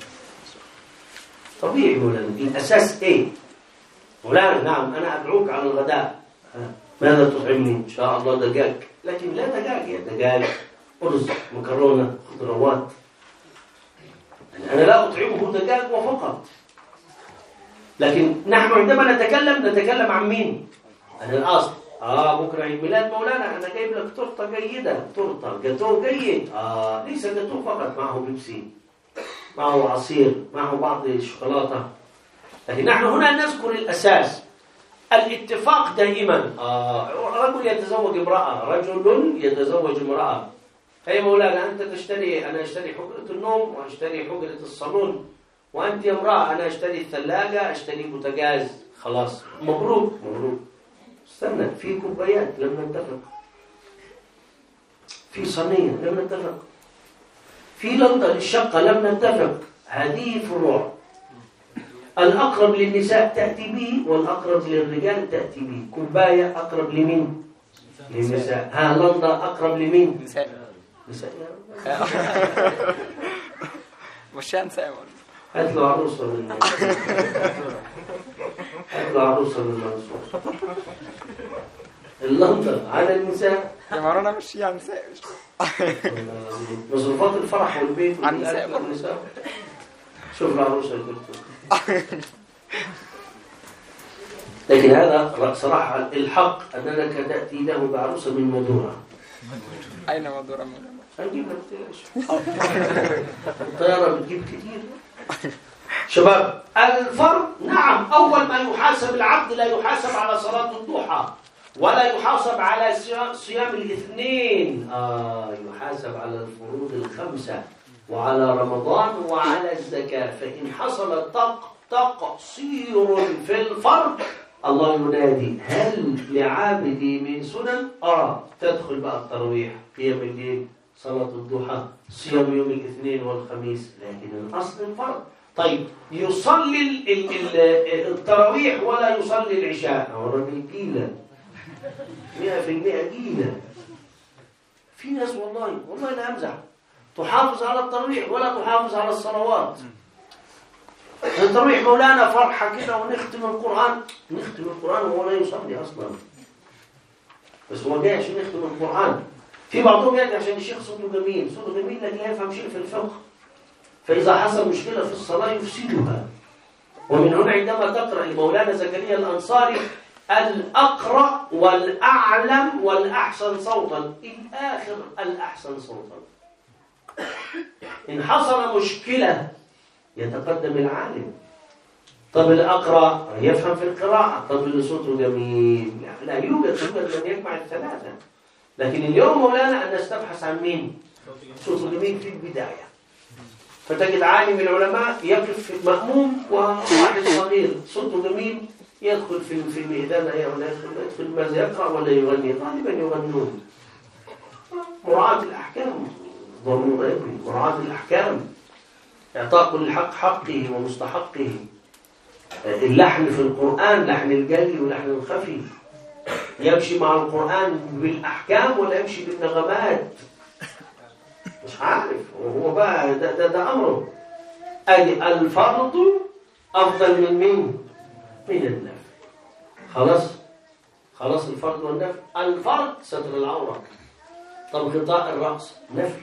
طبيعي مولانا. الأساس إيه؟ مولانا نعم أنا أدعوك على الغداء، ماذا تطعمني؟ إن شاء الله دجاج، لكن لا دجاج يا دجاج أرز مكرونة خضروات. يعني أنا لا أطعمه دجاج وفقط، لكن نحن عندما نتكلم نتكلم عن مين؟ عن الأصل. آه بكرة عيد ميلاد مولانا، أنا جايب لك تورتة جيدة، تورتة جاتو جيد. آه ليس جاتو فقط، معه بيبسي، معه عصير، معه بعض الشوكولاتة. لكن نحن هنا نذكر الأساس. الاتفاق دائما. آه رجل يتزوج امرأة، رجل يتزوج امرأة. هي مولانا أنت تشتري، أنا أشتري حجرة النوم وأشتري حجرة الصالون، وأنت يا امرأة أنا أشتري الثلاجة، أشتري بوتاجاز. خلاص مبروك مبروك. استنى، في كوبايات لم نتفق، في صينية لم نتفق، في لمضة للشقة لم نتفق. هذه فروع. الأقرب للنساء تأتي به، والأقرب للرجال تأتي به. كوباية أقرب لمين؟ للنساء. ها لمضة أقرب لمين؟ نساء. نساء. مش نساء. هات له عروسة من هات له عروسة من المنصور. اللمضة على النساء. يا مرانا مش يعني نساء. مصروفات الفرح والبيت عن النساء. شوف العروسة الدكتور. لكن هذا صراحة الحق أنك تأتي له بعروسة من مدورة. أين مدورة؟ هنجيب لك الطيارة بتجيب كتير. شباب الفرض نعم، أول ما يحاسب العبد لا يحاسب على صلاة الضحى، ولا يحاسب على صيام الاثنين. آه يحاسب على الفروض الخمسة وعلى رمضان وعلى الزكاة. فإن حصل تقصير في الفرض الله ينادي هل لعابدي من سنن؟ آه تدخل بقى التراويح، قيام الليل، صلاة الضحى، صيام يوم الاثنين والخميس. لكن الأصل الفرض. طيب يصلي التراويح ولا يصلي العشاء؟ هو الراجل جيلة مئة في المئة جيلة. في ناس والله والله لا أمزح تحافظ على التراويح ولا تحافظ على الصلوات. التراويح مولانا فرحة كده ونختم القرآن، نختم القرآن وهو لا يصلي أصلا، بس هو جاي عشان يختم القرآن. في بعضهم يأتي عشان الشيخ صوته جميل، صوته جميل لكن لا يفهم شيء في الفقه، فإذا حصل مشكلة في الصلاة يفسدها. ومن هنا عندما تقرأ لمولانا زكريا الأنصاري الأقرأ والأعلم والأحسن صوتا، الآخر الأحسن صوتا. إن حصل مشكلة يتقدم العالم. طب الأقرأ يفهم في القراءة، طب اللي صوته جميل لا يوجد يوجد من يجمع الثلاثة. لكن اليوم مولانا أن نستبحث عن مين؟ صوته جميل في البداية، فتجد عالم العلماء يقف في المأموم وواحد صغير صوته جميل يدخل في في الميدان ولا يدخل ماذا يقرأ ولا يغني، غالبا يغنون. مراعاة الأحكام ضرورة، مراعاة الأحكام، إعطاء كل حق حقه ومستحقه. اللحن في القرآن لحن الجلي ولحن الخفي، يمشي مع القرآن بالأحكام ولا يمشي بالنغمات، مش عارف هو بقى ده, ده, ده أمره. أي الفرض أفضل من مين؟ من النفل. خلاص خلاص الفرض والنفل. الفرض ستر العورة، طب غطاء الرأس نفل.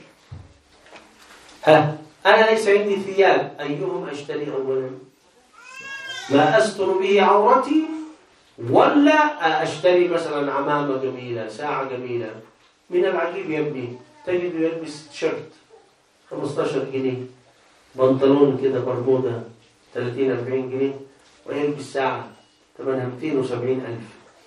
ها أنا ليس عندي ثياب، أيهم أشتري أولا؟ ما أستر به عورتي ولا أشتري مثلا عمامة جميلة، ساعة جميلة؟ من العجيب يا ابني تجد يلبس تيشيرت خمسة عشر جنيه، بنطلون كده برمودا ثلاثين أربعين جنيه، ويلبس ساعة ثمنها مئتين وسبعين ألف.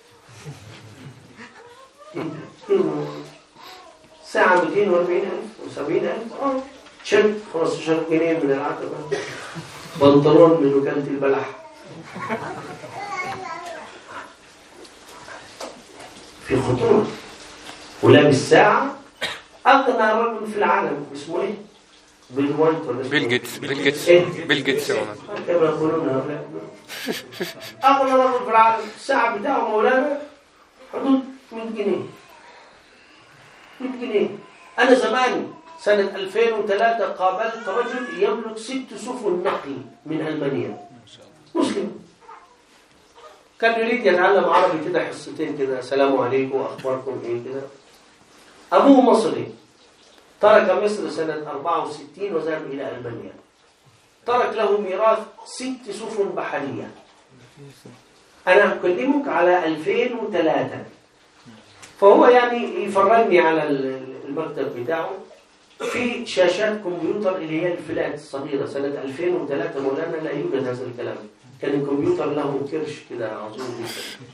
ساعة مئتين وأربعين ألف وسبعين ألف. اه تيشيرت خمسة عشر جنيه من العتبة بنطلون من وكالة البلح. في خطورة. ولابس ساعة أغنى رجل في العالم اسمه إيه؟ بيل وايت ولا اسمه بيل جيتس بيل جيتس إيه؟ بيل جيتس كما يقولون هؤلاء. أغنى رجل في العالم، الساعة بتاعه مولانا حدود مئة جنيه. مئة جنيه. أنا زمان سنة ألفين وثلاثة قابلت رجل يملك ست سفن نقل من ألمانيا، مسلم، كان يريد يتعلم عربي كده حصتين كده، السلام عليكم أخباركم إيه كده. أبوه مصري، ترك مصر سنة أربعة وستين وذهب إلى ألمانيا، ترك له ميراث ست سفن بحرية. أنا أكلمك على ألفين وثلاثة، فهو يعني يفرجني على المكتب بتاعه في شاشات كمبيوتر اللي هي الفلات الصغيرة. سنة ألفين وثلاثة مولانا لا يوجد هذا الكلام، كان الكمبيوتر له كرش كده عظيم جدا،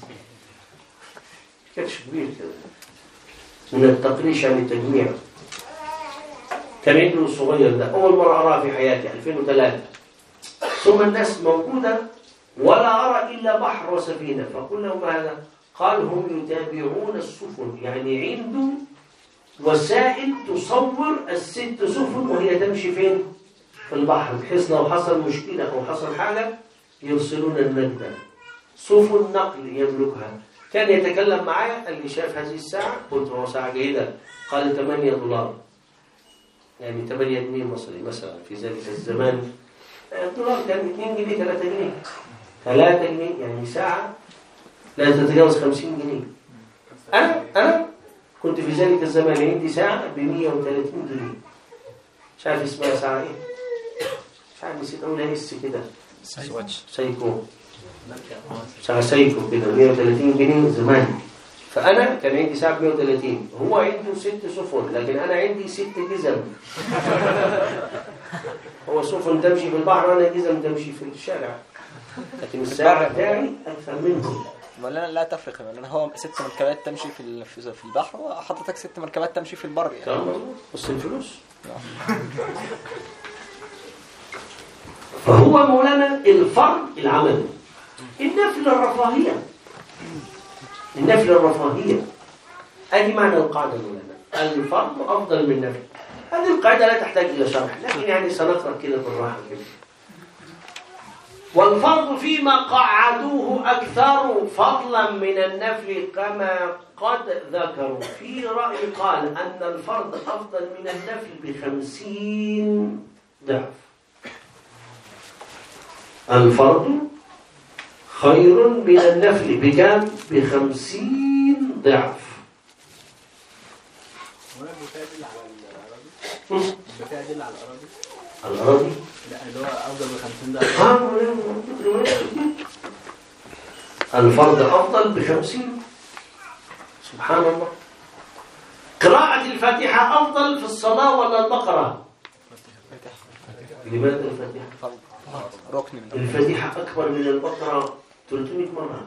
كرش كبير كده من التقريش عن التجميع، كان عنده الصغير ده، أول مرة أراه في حياتي ألفين وثلاثة. ثم الناس موجودة ولا أرى إلا بحر وسفينة، فقلنا لهم هذا؟ قال هم يتابعون السفن، يعني عنده وسائل تصور الست سفن وهي تمشي فين؟ في البحر، بحيث لو حصل مشكلة أو حصل حاجة يرسلون النجدة. سفن نقل يملكها. كان يتكلم معايا، قال لي شايف هذه الساعة؟ قلت هو ساعة جيدة. قال ثمانية دولار، يعني ثمانية جنيه مصري مثلا في ذلك الزمان. الدولار كان اثنين جنيه ثلاثة جنيه ثلاثة جنيه، يعني ساعة لا تتجاوز خمسين جنيه. أنا أنا كنت في ذلك الزمان عندي ساعة ب مئة وثلاثين جنيه، مش عارف اسمها ساعة إيه، مش عارف نسيت أقولها اس كده، سايكو، ساعة سايكو كده مئة وثلاثين جنيه زمان. فأنا كان عندي ساعة ب مئة وثلاثين، هو عنده ست سفن لكن أنا عندي ست جزم. هو سفن تمشي في البحر وأنا جزم تمشي في الشارع، لكن الساعة بتاعي أكثر منه. ولا لا تفرق، لأن هو ست مركبات تمشي في في البحر وحضرتك ست مركبات تمشي في البر يعني. تمام، بس الفلوس. فهو مولانا الفرض العمل، النفل الرفاهية، النفل الرفاهية. أدي معنى القاعدة مولانا، الفرض أفضل من النفل. هذه القاعدة لا تحتاج إلى شرح، لكن يعني سنقرأ كده بالراحة كده. والفرض فيما قعدوه أكثر فضلا من النفل كما قد ذكروا. في رأي قال أن الفرض أفضل من النفل بخمسين ضعف. الفرض خير من النفل بكم؟ بخمسين ضعف. البتاع دي على الأراضي؟ على الأراضي؟ لا اللي هو أفضل من خمسين ضعف. الفرض أفضل بخمسين. سبحان الله. قراءة الفاتحة أفضل في الصلاة ولا البقرة؟ لماذا الفاتحة؟ ركن. الفاتحة أكبر من البقرة ثلاثمئة مرة.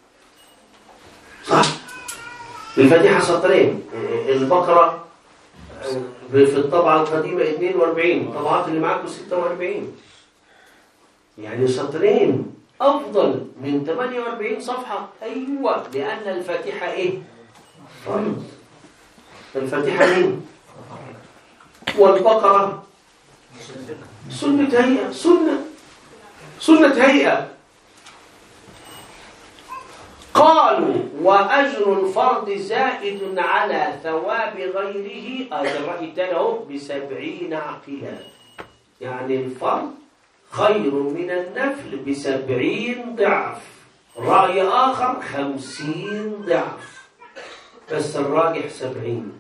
صح؟ الفاتحة سطرين، البقرة في الطبعة القديمة اثنين وأربعين، الطبعات اللي معاكم ستة وأربعين، يعني سطرين أفضل من ثمانية وأربعين صفحة. أيوة، لأن الفاتحة إيه؟ فرض. الفاتحة مين؟ والبقرة سنة هيئة، سنة سنة هيئة. قالوا وأجر الفرض زائد على ثواب غيره، هذا الرأي الثاني اهو، بسبعين عقلا، يعني الفرض خير من النفل بسبعين ضعف. رأي آخر خمسين ضعف، بس الراجح سبعين.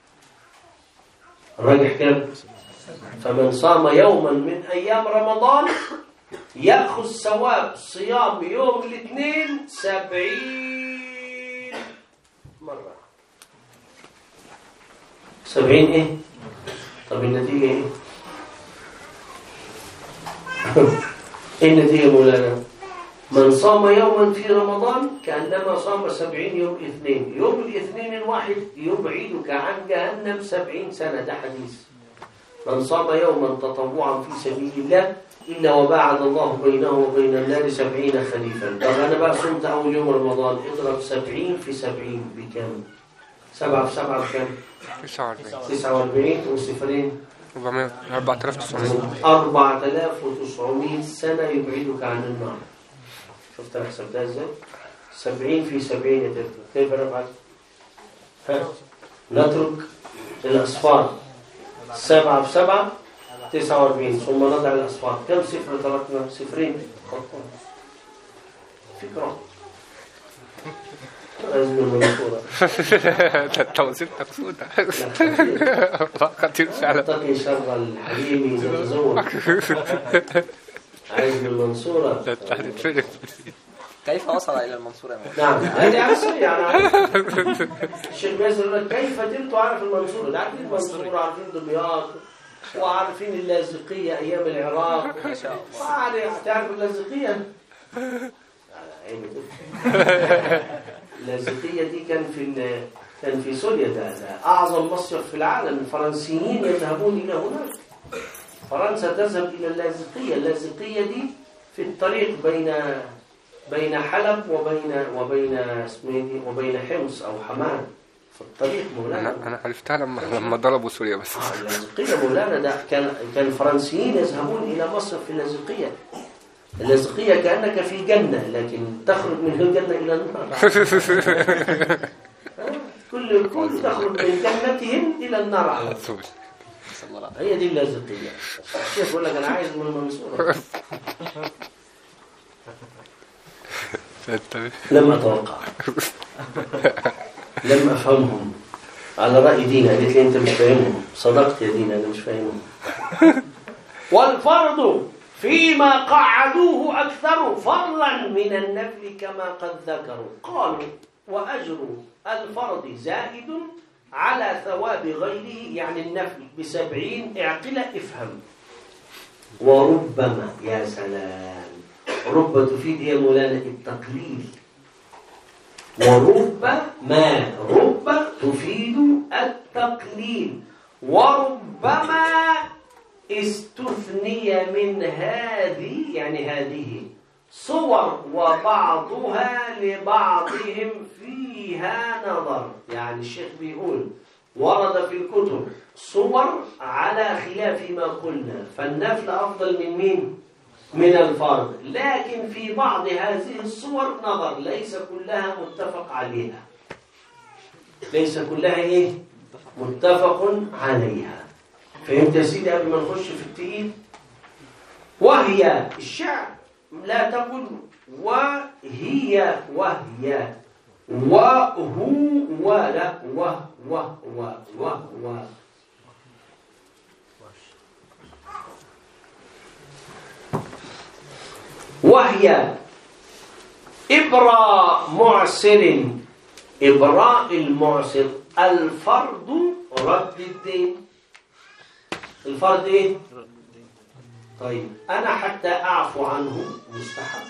الراجح كم؟ فمن صام يوما من أيام رمضان يأخذ ثواب صيام يوم الاثنين سبعين مرة. سبعين إيه؟ طب النتيجة إيه؟ إيه النتيجة مولانا؟ من صام يوما في رمضان كأنما صام سبعين يوم الاثنين. يوم الاثنين الواحد يبعدك عن جهنم سبعين سنة، ده حديث. من صام يوما تطوعا في سبيل الله إلا وباعد الله بينه وبين النار سبعين خليفا. طب أنا بقى صمت أول يوم رمضان، اضرب سبعين في سبعين بكام؟ سبعة في سبعة بكام؟ تسعة وأربعين تسعة وأربعين وصفرين أربعمائة أربعة آلاف وتسعمائة أربعة آلاف وتسعمائة سنة يبعدك عن النار. شفت أنا حسبتها إزاي؟ سبعين في سبعين يا ترى كيف نفعل؟ ها؟ نترك الأصفار سبعة في سبعة تسعة وأربعين ثم نضع الأصفار. كم صفر تركنا؟ صفرين. فكرة أزمة منصورة. التوظيف مقصودة خطير فعلا. اتقي شر الحليم يتزوج. أزمة المنصورة. كيف وصل إلى المنصورة يا مولانا؟ نعم هذه عصر يعني. الشيخ ياسر يقول لك كيف درتوا عارف المنصورة؟ ده عارفين المنصورة، عارفين دمياط، وعارفين اللاذقية أيام العراق. ما شاء الله. وعارف تعرف اللاذقية؟ اللاذقية دي كان في كان في سوريا، ده, ده أعظم مصيف في العالم. الفرنسيين يذهبون إلى هناك. فرنسا تذهب إلى اللاذقية. اللاذقية دي في الطريق بين بين حلب وبين وبين اسمه وبين حمص أو حماه في الطريق مولانا. أنا أنا عرفتها لما لما ضربوا سوريا بس. اللاذقية مولانا ده كان كان الفرنسيين يذهبون إلى مصر في اللاذقية. اللاذقية كأنك في جنة لكن تخرج من الجنة إلى النار. كل كل تخرج من جنتهم إلى النار على طول. هي دي اللاذقية. الشيخ يقول لك أنا عايز من المنصورة. لم أتوقع، لم أفهمهم. على رأي دينا قالت لي أنت مش فاهمهم. صدقت يا دينا أنا مش فاهمهم. والفرض فيما قعدوه أكثر فضلا من النفل كما قد ذكروا. قالوا وأجر الفرض زائد على ثواب غيره يعني النفل بسبعين. اعقل افهم. وربما يا سلام، رب تفيد يا مولانا التقليل. وربما رب تفيد التقليل. وربما استثني من هذه يعني هذه صور وبعضها لبعضهم فيها نظر. يعني الشيخ بيقول ورد في الكتب صور على خلاف ما قلنا، فالنفل أفضل من مين؟ من الفرض، لكن في بعض هذه الصور نظر، ليس كلها متفق عليها. ليس كلها ايه؟ متفق عليها. فهمت يا سيدي قبل ما نخش في التقيل؟ وهي الشعر لا تقل وهي وهي وهو ولا وه وه وه وه وه وهي إبراء معسر. إبراء المعسر الفرض رد الدين. الفرض إيه؟ طيب أنا حتى أعفو عنه مستحب،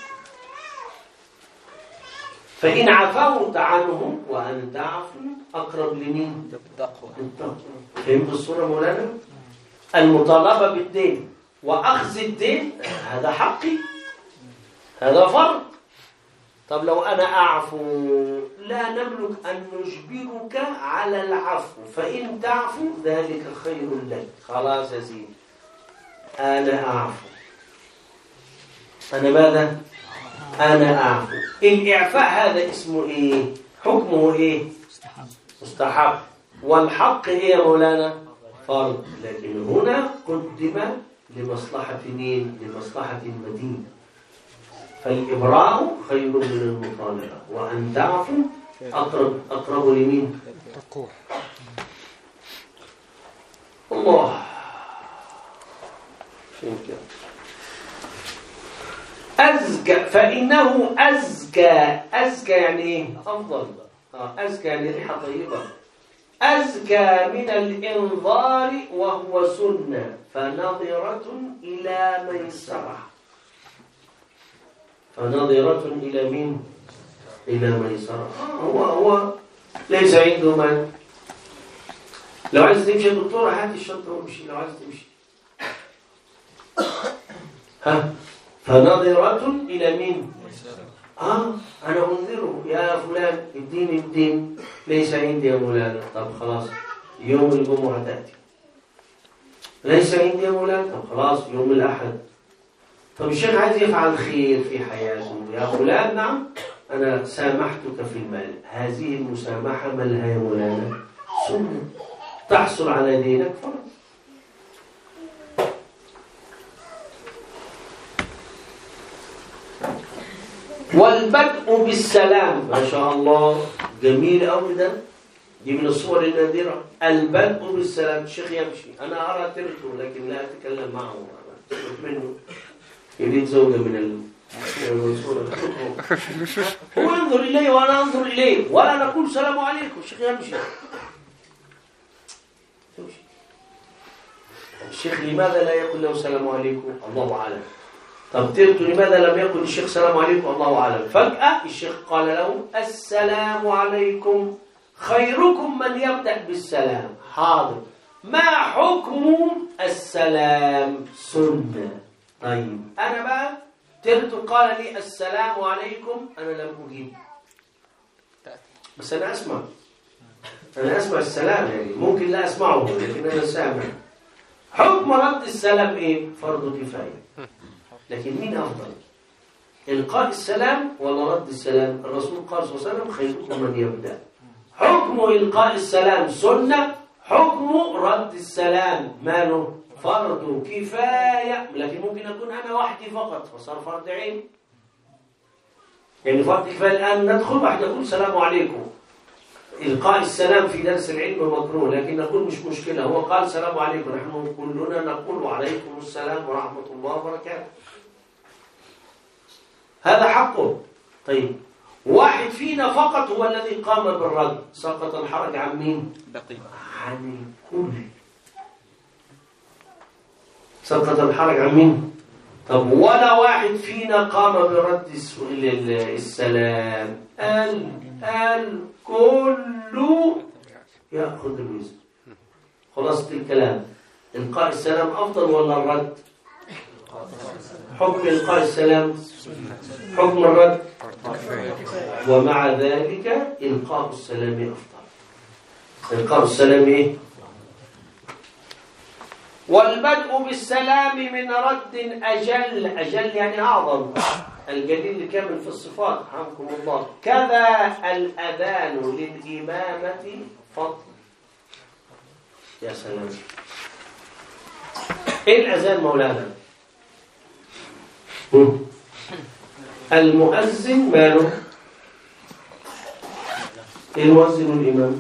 فإن عفوت عنه وأنت عفو أقرب لمين؟ التقوى. فهمت الصورة مولانا؟ المطالبة بالدين وأخذ الدين هذا حقي، هذا فرض. طب لو أنا أعفو لا نملك أن نجبرك على العفو، فإن تعفو ذلك خير لك. خلاص يا سيدي أنا أعفو. أنا ماذا؟ أنا أعفو. الإعفاء هذا اسمه إيه؟ حكمه إيه؟ مستحب. مستحب. والحق إيه يا مولانا؟ فرض. لكن هنا قدم لمصلحة مين؟ لمصلحة المدين. فالإبراء خير من المطالبة، وأن تعفو أقرب أقرب لمين؟ تقوى. الله شنك أزكى، فإنه أزكى. أزكى يعني إيه؟ أفضل. أزكى يعني ريحة طيبة. أزكى من الإنظار وهو سنة، فنظرة إلى ميسرة. فنظرة إلى مين؟ إلى ميسرة. هو هو ليس عنده من لو عايز تمشي يا دكتور هات الشنطة وامشي لو عايز تمشي. ها فناظرة إلى مين؟ آه أنا أنذره يا فلان الدين الدين ليس عندي يا مولانا. طب خلاص يوم الجمعة تأتي. ليس عندي يا مولانا. طب خلاص يوم الأحد. طب الشيخ عايز يفعل خير في حياته يا فلان. نعم أنا سامحتك في المال. هذه المسامحة ما لها يا مولانا؟ سنة تحصل على دينك فرض. والبدء بالسلام ما شاء الله جميل أوي ده. دي من الصور النادرة. البدء بالسلام. الشيخ يمشي أنا أرى تركه لكن لا أتكلم معه منه يريد زوجة من المنصورة. هو ينظر إليه وأنا أنظر إليه ولا نقول سلام عليكم. الشيخ يمشي. الشيخ لماذا لا يقول له سلام عليكم؟ الله أعلم. طب تركت لماذا لم يقل الشيخ سلام عليكم؟ الله أعلم. فجأة الشيخ قال له السلام عليكم خيركم من يبدأ بالسلام. حاضر. ما حكم السلام؟ سنة. طيب أنا بقى ترت قال لي السلام عليكم أنا لم أجيب بس أنا أسمع. أنا أسمع السلام يعني ممكن لا أسمعه لكن أنا سامع. حكم رد السلام إيه؟ فرض كفاية. لكن مين أفضل؟ إلقاء السلام ولا رد السلام؟ الرسول قال صلى الله عليه وسلم خيركم من يبدأ. حكم إلقاء السلام سنة. حكم رد السلام ماله؟ فرض كفاية. لكن ممكن أكون أنا وحدي فقط فصار فرض عين. يعني فرض كفاية الآن ندخل واحد يقول السلام عليكم. إلقاء السلام في درس العلم مكروه لكن نقول مش مشكلة. هو قال السلام عليكم نحن كلنا نقول وعليكم السلام ورحمة الله وبركاته. هذا حقه. طيب واحد فينا فقط هو الذي قام بالرد سقط الحرج عن مين؟ بقي عن الكل. سقط الحرج عن مين؟ طب ولا واحد فينا قام برد السلام. ال الكل يأخذ الوزن. خلاصة الكلام إلقاء السلام أفضل ولا الرد؟ حكم إلقاء السلام حكم الرد ومع ذلك إلقاء السلام أفضل. إلقاء السلام إيه؟ والبدء بالسلام من رد أجل. أجل يعني أعظم. الجليل الكامل في الصفات رحمكم الله. كذا الأذان للإمامة فضل. يا سلام. إيه الأذان مولانا؟ المؤذن ماله؟ المؤذن الإمام.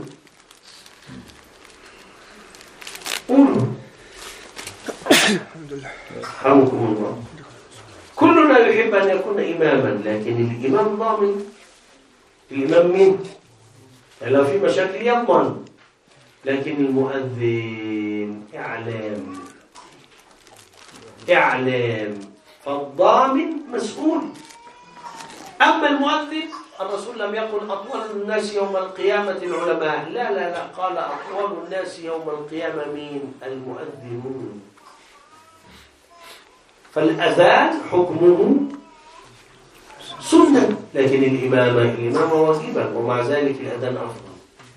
قولوا الحمد لله. رحمكم الله. كلنا يحب أن يكون إماما لكن الإمام ضامن. الإمام مين؟ يعني لو في مشاكل يضمن. لكن المؤذن إعلام إعلام فالضامن مسؤول. أما المؤذن الرسول لم يقل أطول الناس يوم القيامة العلماء. لا لا لا قال أطول الناس يوم القيامة مين؟ المؤذنون. فالأذان حكمه سنة لكن الإمامة الإمامة واجبة ومع ذلك الأذان أفضل.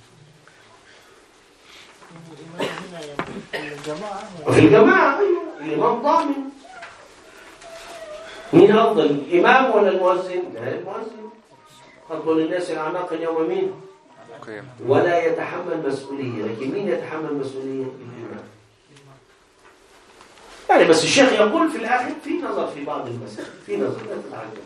وفي الجماعة أيوة الإمام ضامن. مين أفضل الإمام ولا المؤذن؟ لا المؤذن. أطول الناس الأعناق يوم مين؟ ولا يتحمل مسؤولية. لكن مين يتحمل مسؤولية؟ الإمام. يعني بس الشيخ يقول في الآخر في نظر في بعض المسائل في نظر لا تتعجب.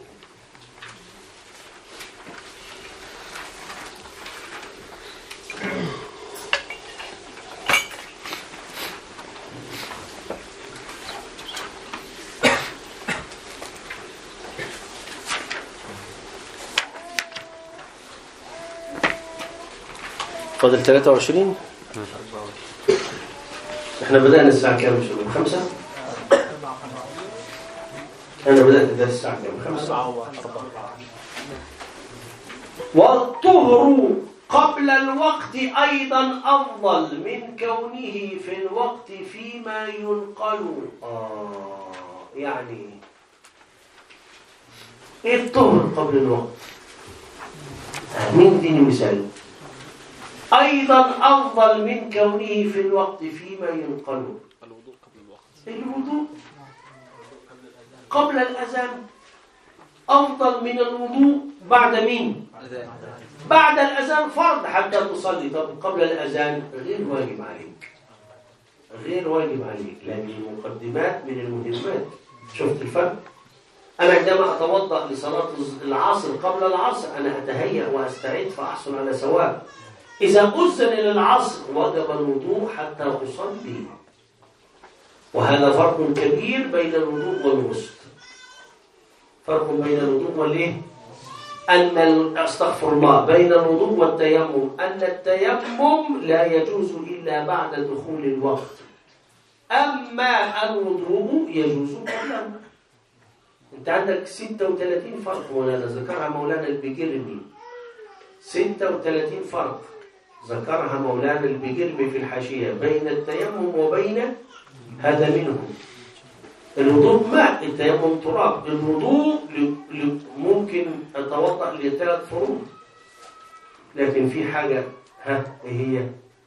فاضل ثلاثة وعشرين. احنا بدأنا الساعة كام يا شباب؟ خمسة؟ أنا بدأت الدرس الساعة كام؟ خمسة. والطهر قبل الوقت أيضا أفضل من كونه في الوقت فيما ينقل. آه يعني إيه الطهر قبل الوقت؟ مين ديني مثال؟ أيضا أفضل من كونه في الوقت فيما ينقل. الوضوء قبل الوقت. الوضوء قبل الأذان أفضل من الوضوء بعد مين؟ بعد الأذان فرض حتى تصلي. طب قبل الأذان غير واجب عليك، غير واجب عليك، لأن المقدمات من المهمات. شفت الفرق؟ أنا عندما أتوضأ لصلاة العصر قبل العصر أنا أتهيأ وأستعد فأحصل على ثواب. إذا أذن للعصر وجب الوضوء حتى أصلي، وهذا فرق كبير بين الوضوء والوسط. فرق بين الوضوء والإيه؟ أن أستغفر الله بين الوضوء والتيمم أن التيمم لا يجوز إلا بعد دخول الوقت، أما الوضوء يجوز قبله. أنت عندك ستة وثلاثين فرق مولانا ذكرها مولانا البجرمي، ستة وثلاثين فرق ذكرها مولانا البجرمي في الحاشية بين التيمم وبين هذا منه. الوضوء ماء، التيمم تراب. الوضوء ممكن أتوضأ لثلاث فروض، لكن في حاجة ها هي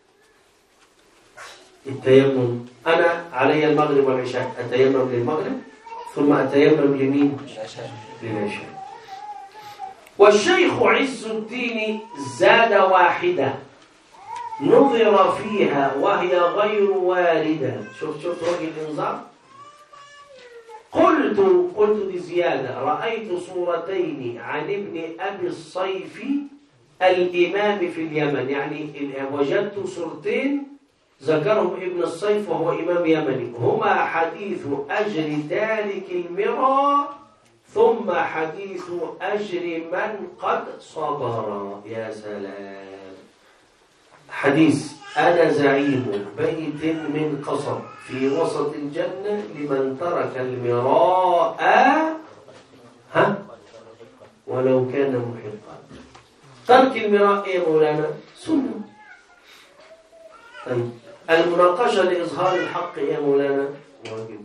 التيمم. أنا علي المغرب والعشاء أتيمم للمغرب ثم أتيمم لمين؟ للعشاء. والشيخ عز الدين زاد واحدة نظر فيها وهي غير واردة. شوف شوف وجه الإنذار. قلت قلت لزيادة رأيت صورتين عن ابن أبي الصيف الإمام في اليمن، يعني وجدت صورتين ذكرهم ابن الصيف وهو إمام يمني، هما حديث أجر تارك المرى ثم حديث أجر من قد صبر. يا سلام. حديث أنا زعيم بيت من قصب في وسط الجنة لمن ترك المراء ها ولو كان محقا. ترك المراء إيه مولانا؟ سنة. طيب المناقشة لإظهار الحق يا مولانا واجب.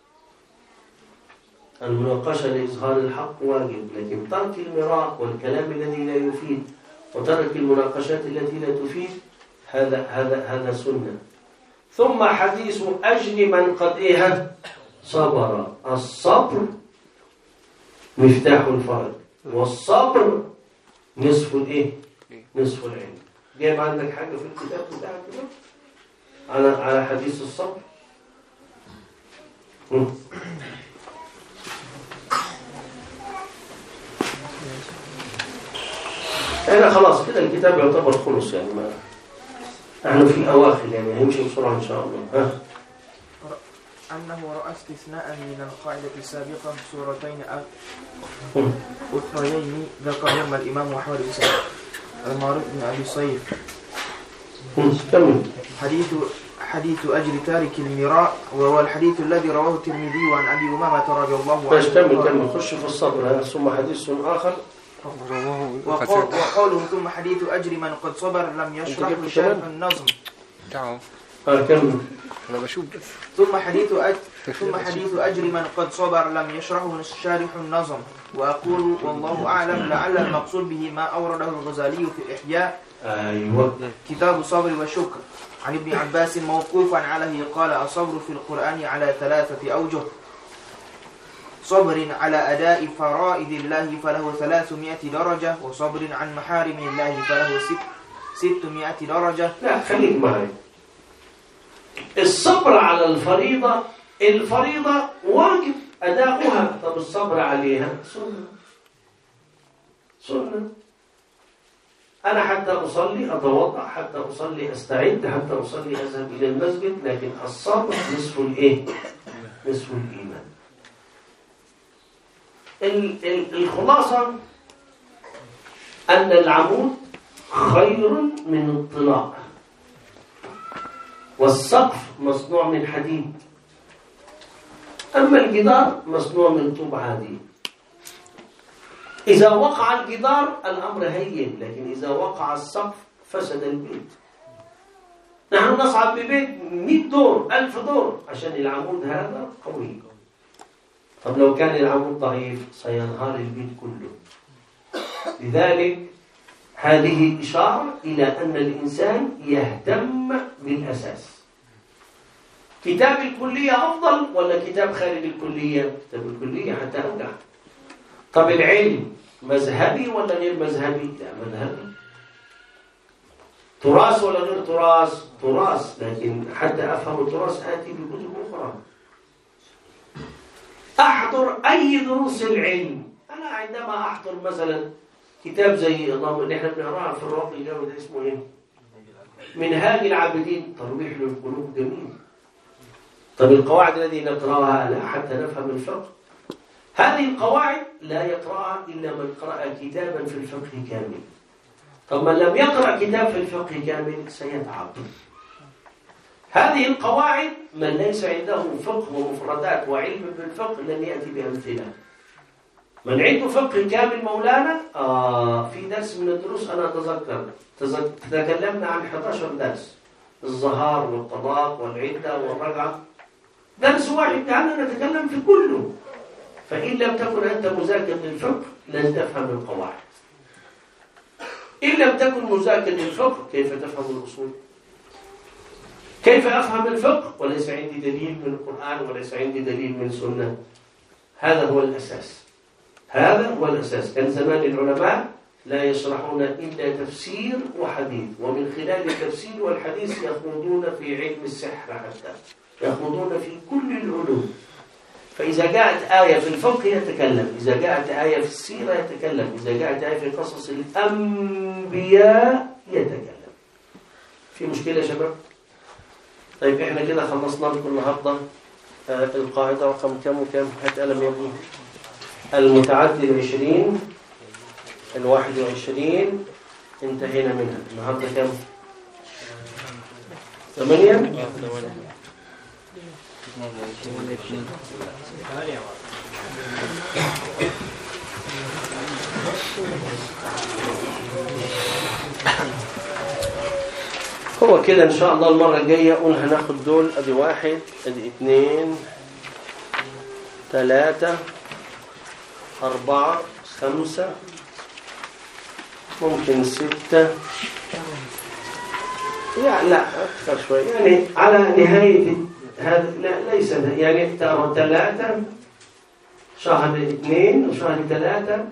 المناقشة لإظهار الحق واجب، لكن ترك المراء والكلام الذي لا يفيد وترك المناقشات التي لا تفيد هذا هذا هذا سنة. ثم حديث أجل من قد إيه صبر. الصبر مفتاح الفرج، والصبر نصف الإيه؟ نصف العلم. جايب عندك حاجة في الكتاب بتاعك كده على على حديث الصبر؟ م. احنا خلاص كده الكتاب يعتبر خلص، يعني ما نحن في اواخر، يعني هنمشي بسرعه ان شاء الله. ها أنه رأى استثناء من القاعدة السابقة سورتين أخريين ذكرهما الإمام أحمد بن سعيد المعروف بن أبي صيف. حديث حديث أجر تارك المراء، وهو الحديث الذي رواه الترمذي عن أبي أمامة رضي الله عنه. بس كمل كمل خش في الصبر. ثم حديث آخر وقول وقوله ثم حديث أجر من قد صبر لم يشرح شرح النظم. تعال اه كمل. أنا بشوف بس. ثم حديث أجر ثم حديث أجر من قد صبر لم يشرحه شارح النظم. وأقول والله أعلم لعل المقصود به ما أورده الغزالي في الإحياء. أيوة. كتاب الصبر والشكر عن ابن عباس موقوفا عليه قال الصبر في القرآن على ثلاثة أوجه. صبر على أداء فرائض الله فله ثلاثمائة درجة، وصبر عن محارم الله فله ستمائة درجة. لا خليك معي. الصبر على الفريضة، الفريضة واجب أداؤها، طب الصبر عليها سنة. سنة. أنا حتى أصلي أتوضأ، حتى أصلي أستعد، حتى أصلي أذهب إلى المسجد، لكن الصبر نصف الإيه؟ نصف الإيمان. الخلاصة أن العمود خير من الطلاء، والسقف مصنوع من حديد، أما الجدار مصنوع من طوب عادي. إذا وقع الجدار الأمر هين، لكن إذا وقع السقف فسد البيت. نحن نصعد ببيت مئة دور ألف دور عشان العمود هذا قوي. طب لو كان العمود ضعيف سينهار البيت كله. لذلك هذه إشارة إلى أن الإنسان يهتم بالأساس. كتاب الكلية أفضل ولا كتاب خارج الكلية؟ كتاب الكلية حتى أنجح. طب العلم مذهبي ولا غير مذهبي؟ لا مذهبي. تراث ولا غير تراث؟ تراث، لكن حتى أفهم التراث آتي بكتب أخرى. أحضر أي دروس العلم. أنا عندما أحضر مثلا كتاب زي اللهم نحن بنقرأه في الرواقي الجامد اسمه إيه؟ منهاج العابدين، ترويح للقلوب جميل. طب القواعد التي نقرأها لا حتى نفهم الفقه. هذه القواعد لا يقرأها إلا من قرأ كتابا في الفقه كامل. طب من لم يقرأ كتاب في الفقه كامل سيتعب. هذه القواعد من ليس عنده فقه ومفردات وعلم بالفقه لن يأتي بأمثلة. من عنده فقه كامل مولانا آه في درس من الدروس أنا أتذكر تكلمنا عن إحدى عشر درس، الظهار والطلاق والعدة والرجعة، درس واحد تعالى نتكلم في كله. فإن لم تكن أنت مذاكر للفقه لن تفهم القواعد. إن لم تكن مذاكر للفقه كيف تفهم الأصول؟ كيف أفهم الفقه وليس عندي دليل من القرآن وليس عندي دليل من السنة؟ هذا هو الأساس. هذا هو الأساس. كان زمان العلماء لا يشرحون إلا تفسير وحديث، ومن خلال التفسير والحديث يخوضون في علم السحر، حتى يخوضون في كل العلوم. فإذا جاءت آية في الفقه يتكلم، إذا جاءت آية في السيرة يتكلم، إذا جاءت آية في قصص الأنبياء يتكلم. في مشكلة يا شباب؟ طيب إحنا كده خلصنا لكم النهارده آه القاعدة رقم كم وكم؟ هات قلم يا ابني. المتعدي العشرين، الواحد وعشرين انتهينا منها. النهارده كم؟ ثمانية؟ هو كده ان شاء الله. المرة الجاية قلنا هناخد دول، ادي واحد ادي اثنين ثلاثة أربعة خمسة ممكن ستة، يعني لا أكثر شوي، يعني على نهاية هذا لا ليس يعني ثلاثة شهر اثنين وشهر ثلاثة،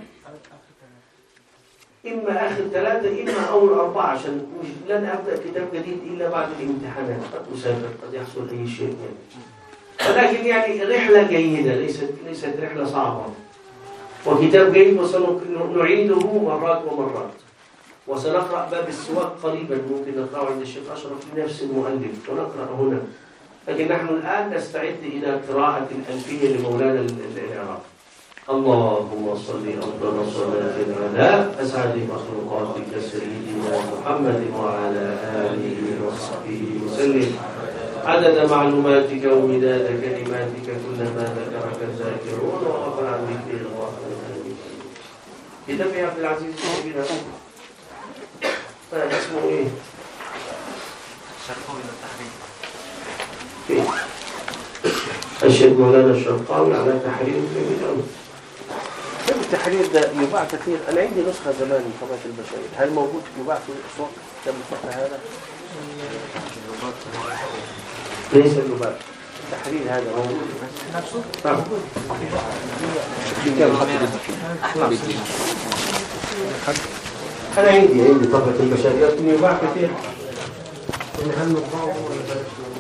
إما آخر ثلاثة إما أول أربعة، عشان لن أبدأ كتاب جديد إلا بعد الامتحانات. قد أسافر قد يحصل أي شيء يعني. ولكن يعني رحلة جيدة، ليست ليست رحلة صعبة، وكتاب جيد وسنعيده مرات ومرات. وسنقرأ باب السواك قريبا، ممكن نقرأه عند الشيخ أشرف لنفس المؤلف ونقرأ هنا. لكن نحن الآن نستعد إلى قراءة الألفية لمولانا العراقي. اللهم صل أفضل صلاة على أسعد مخلوقاتك سيدنا محمد وعلى آله وصحبه وسلم عدد معلوماتك ومداد كلماتك كلما ذكرك الذاكرون وغفر عن ذكر الغافلين. كتاب يا عبد العزيز الكبير اسمه ايه؟ الشرقاوي للتحرير. الشيخ مولانا الشرقاوي على تحرير جميل قوي. التحرير ده يباع كثير. انا عندي نسخه زمان من طبعه البشريه، هل موجود يباع في الاسواق كتاب الفقه هذا؟ ليس يباع. التحرير هذا موجود نفسه؟ موجود. كم احمد انا عندي عندي طبعه البشريه لكن يباع كثير. هل نطبعه ولا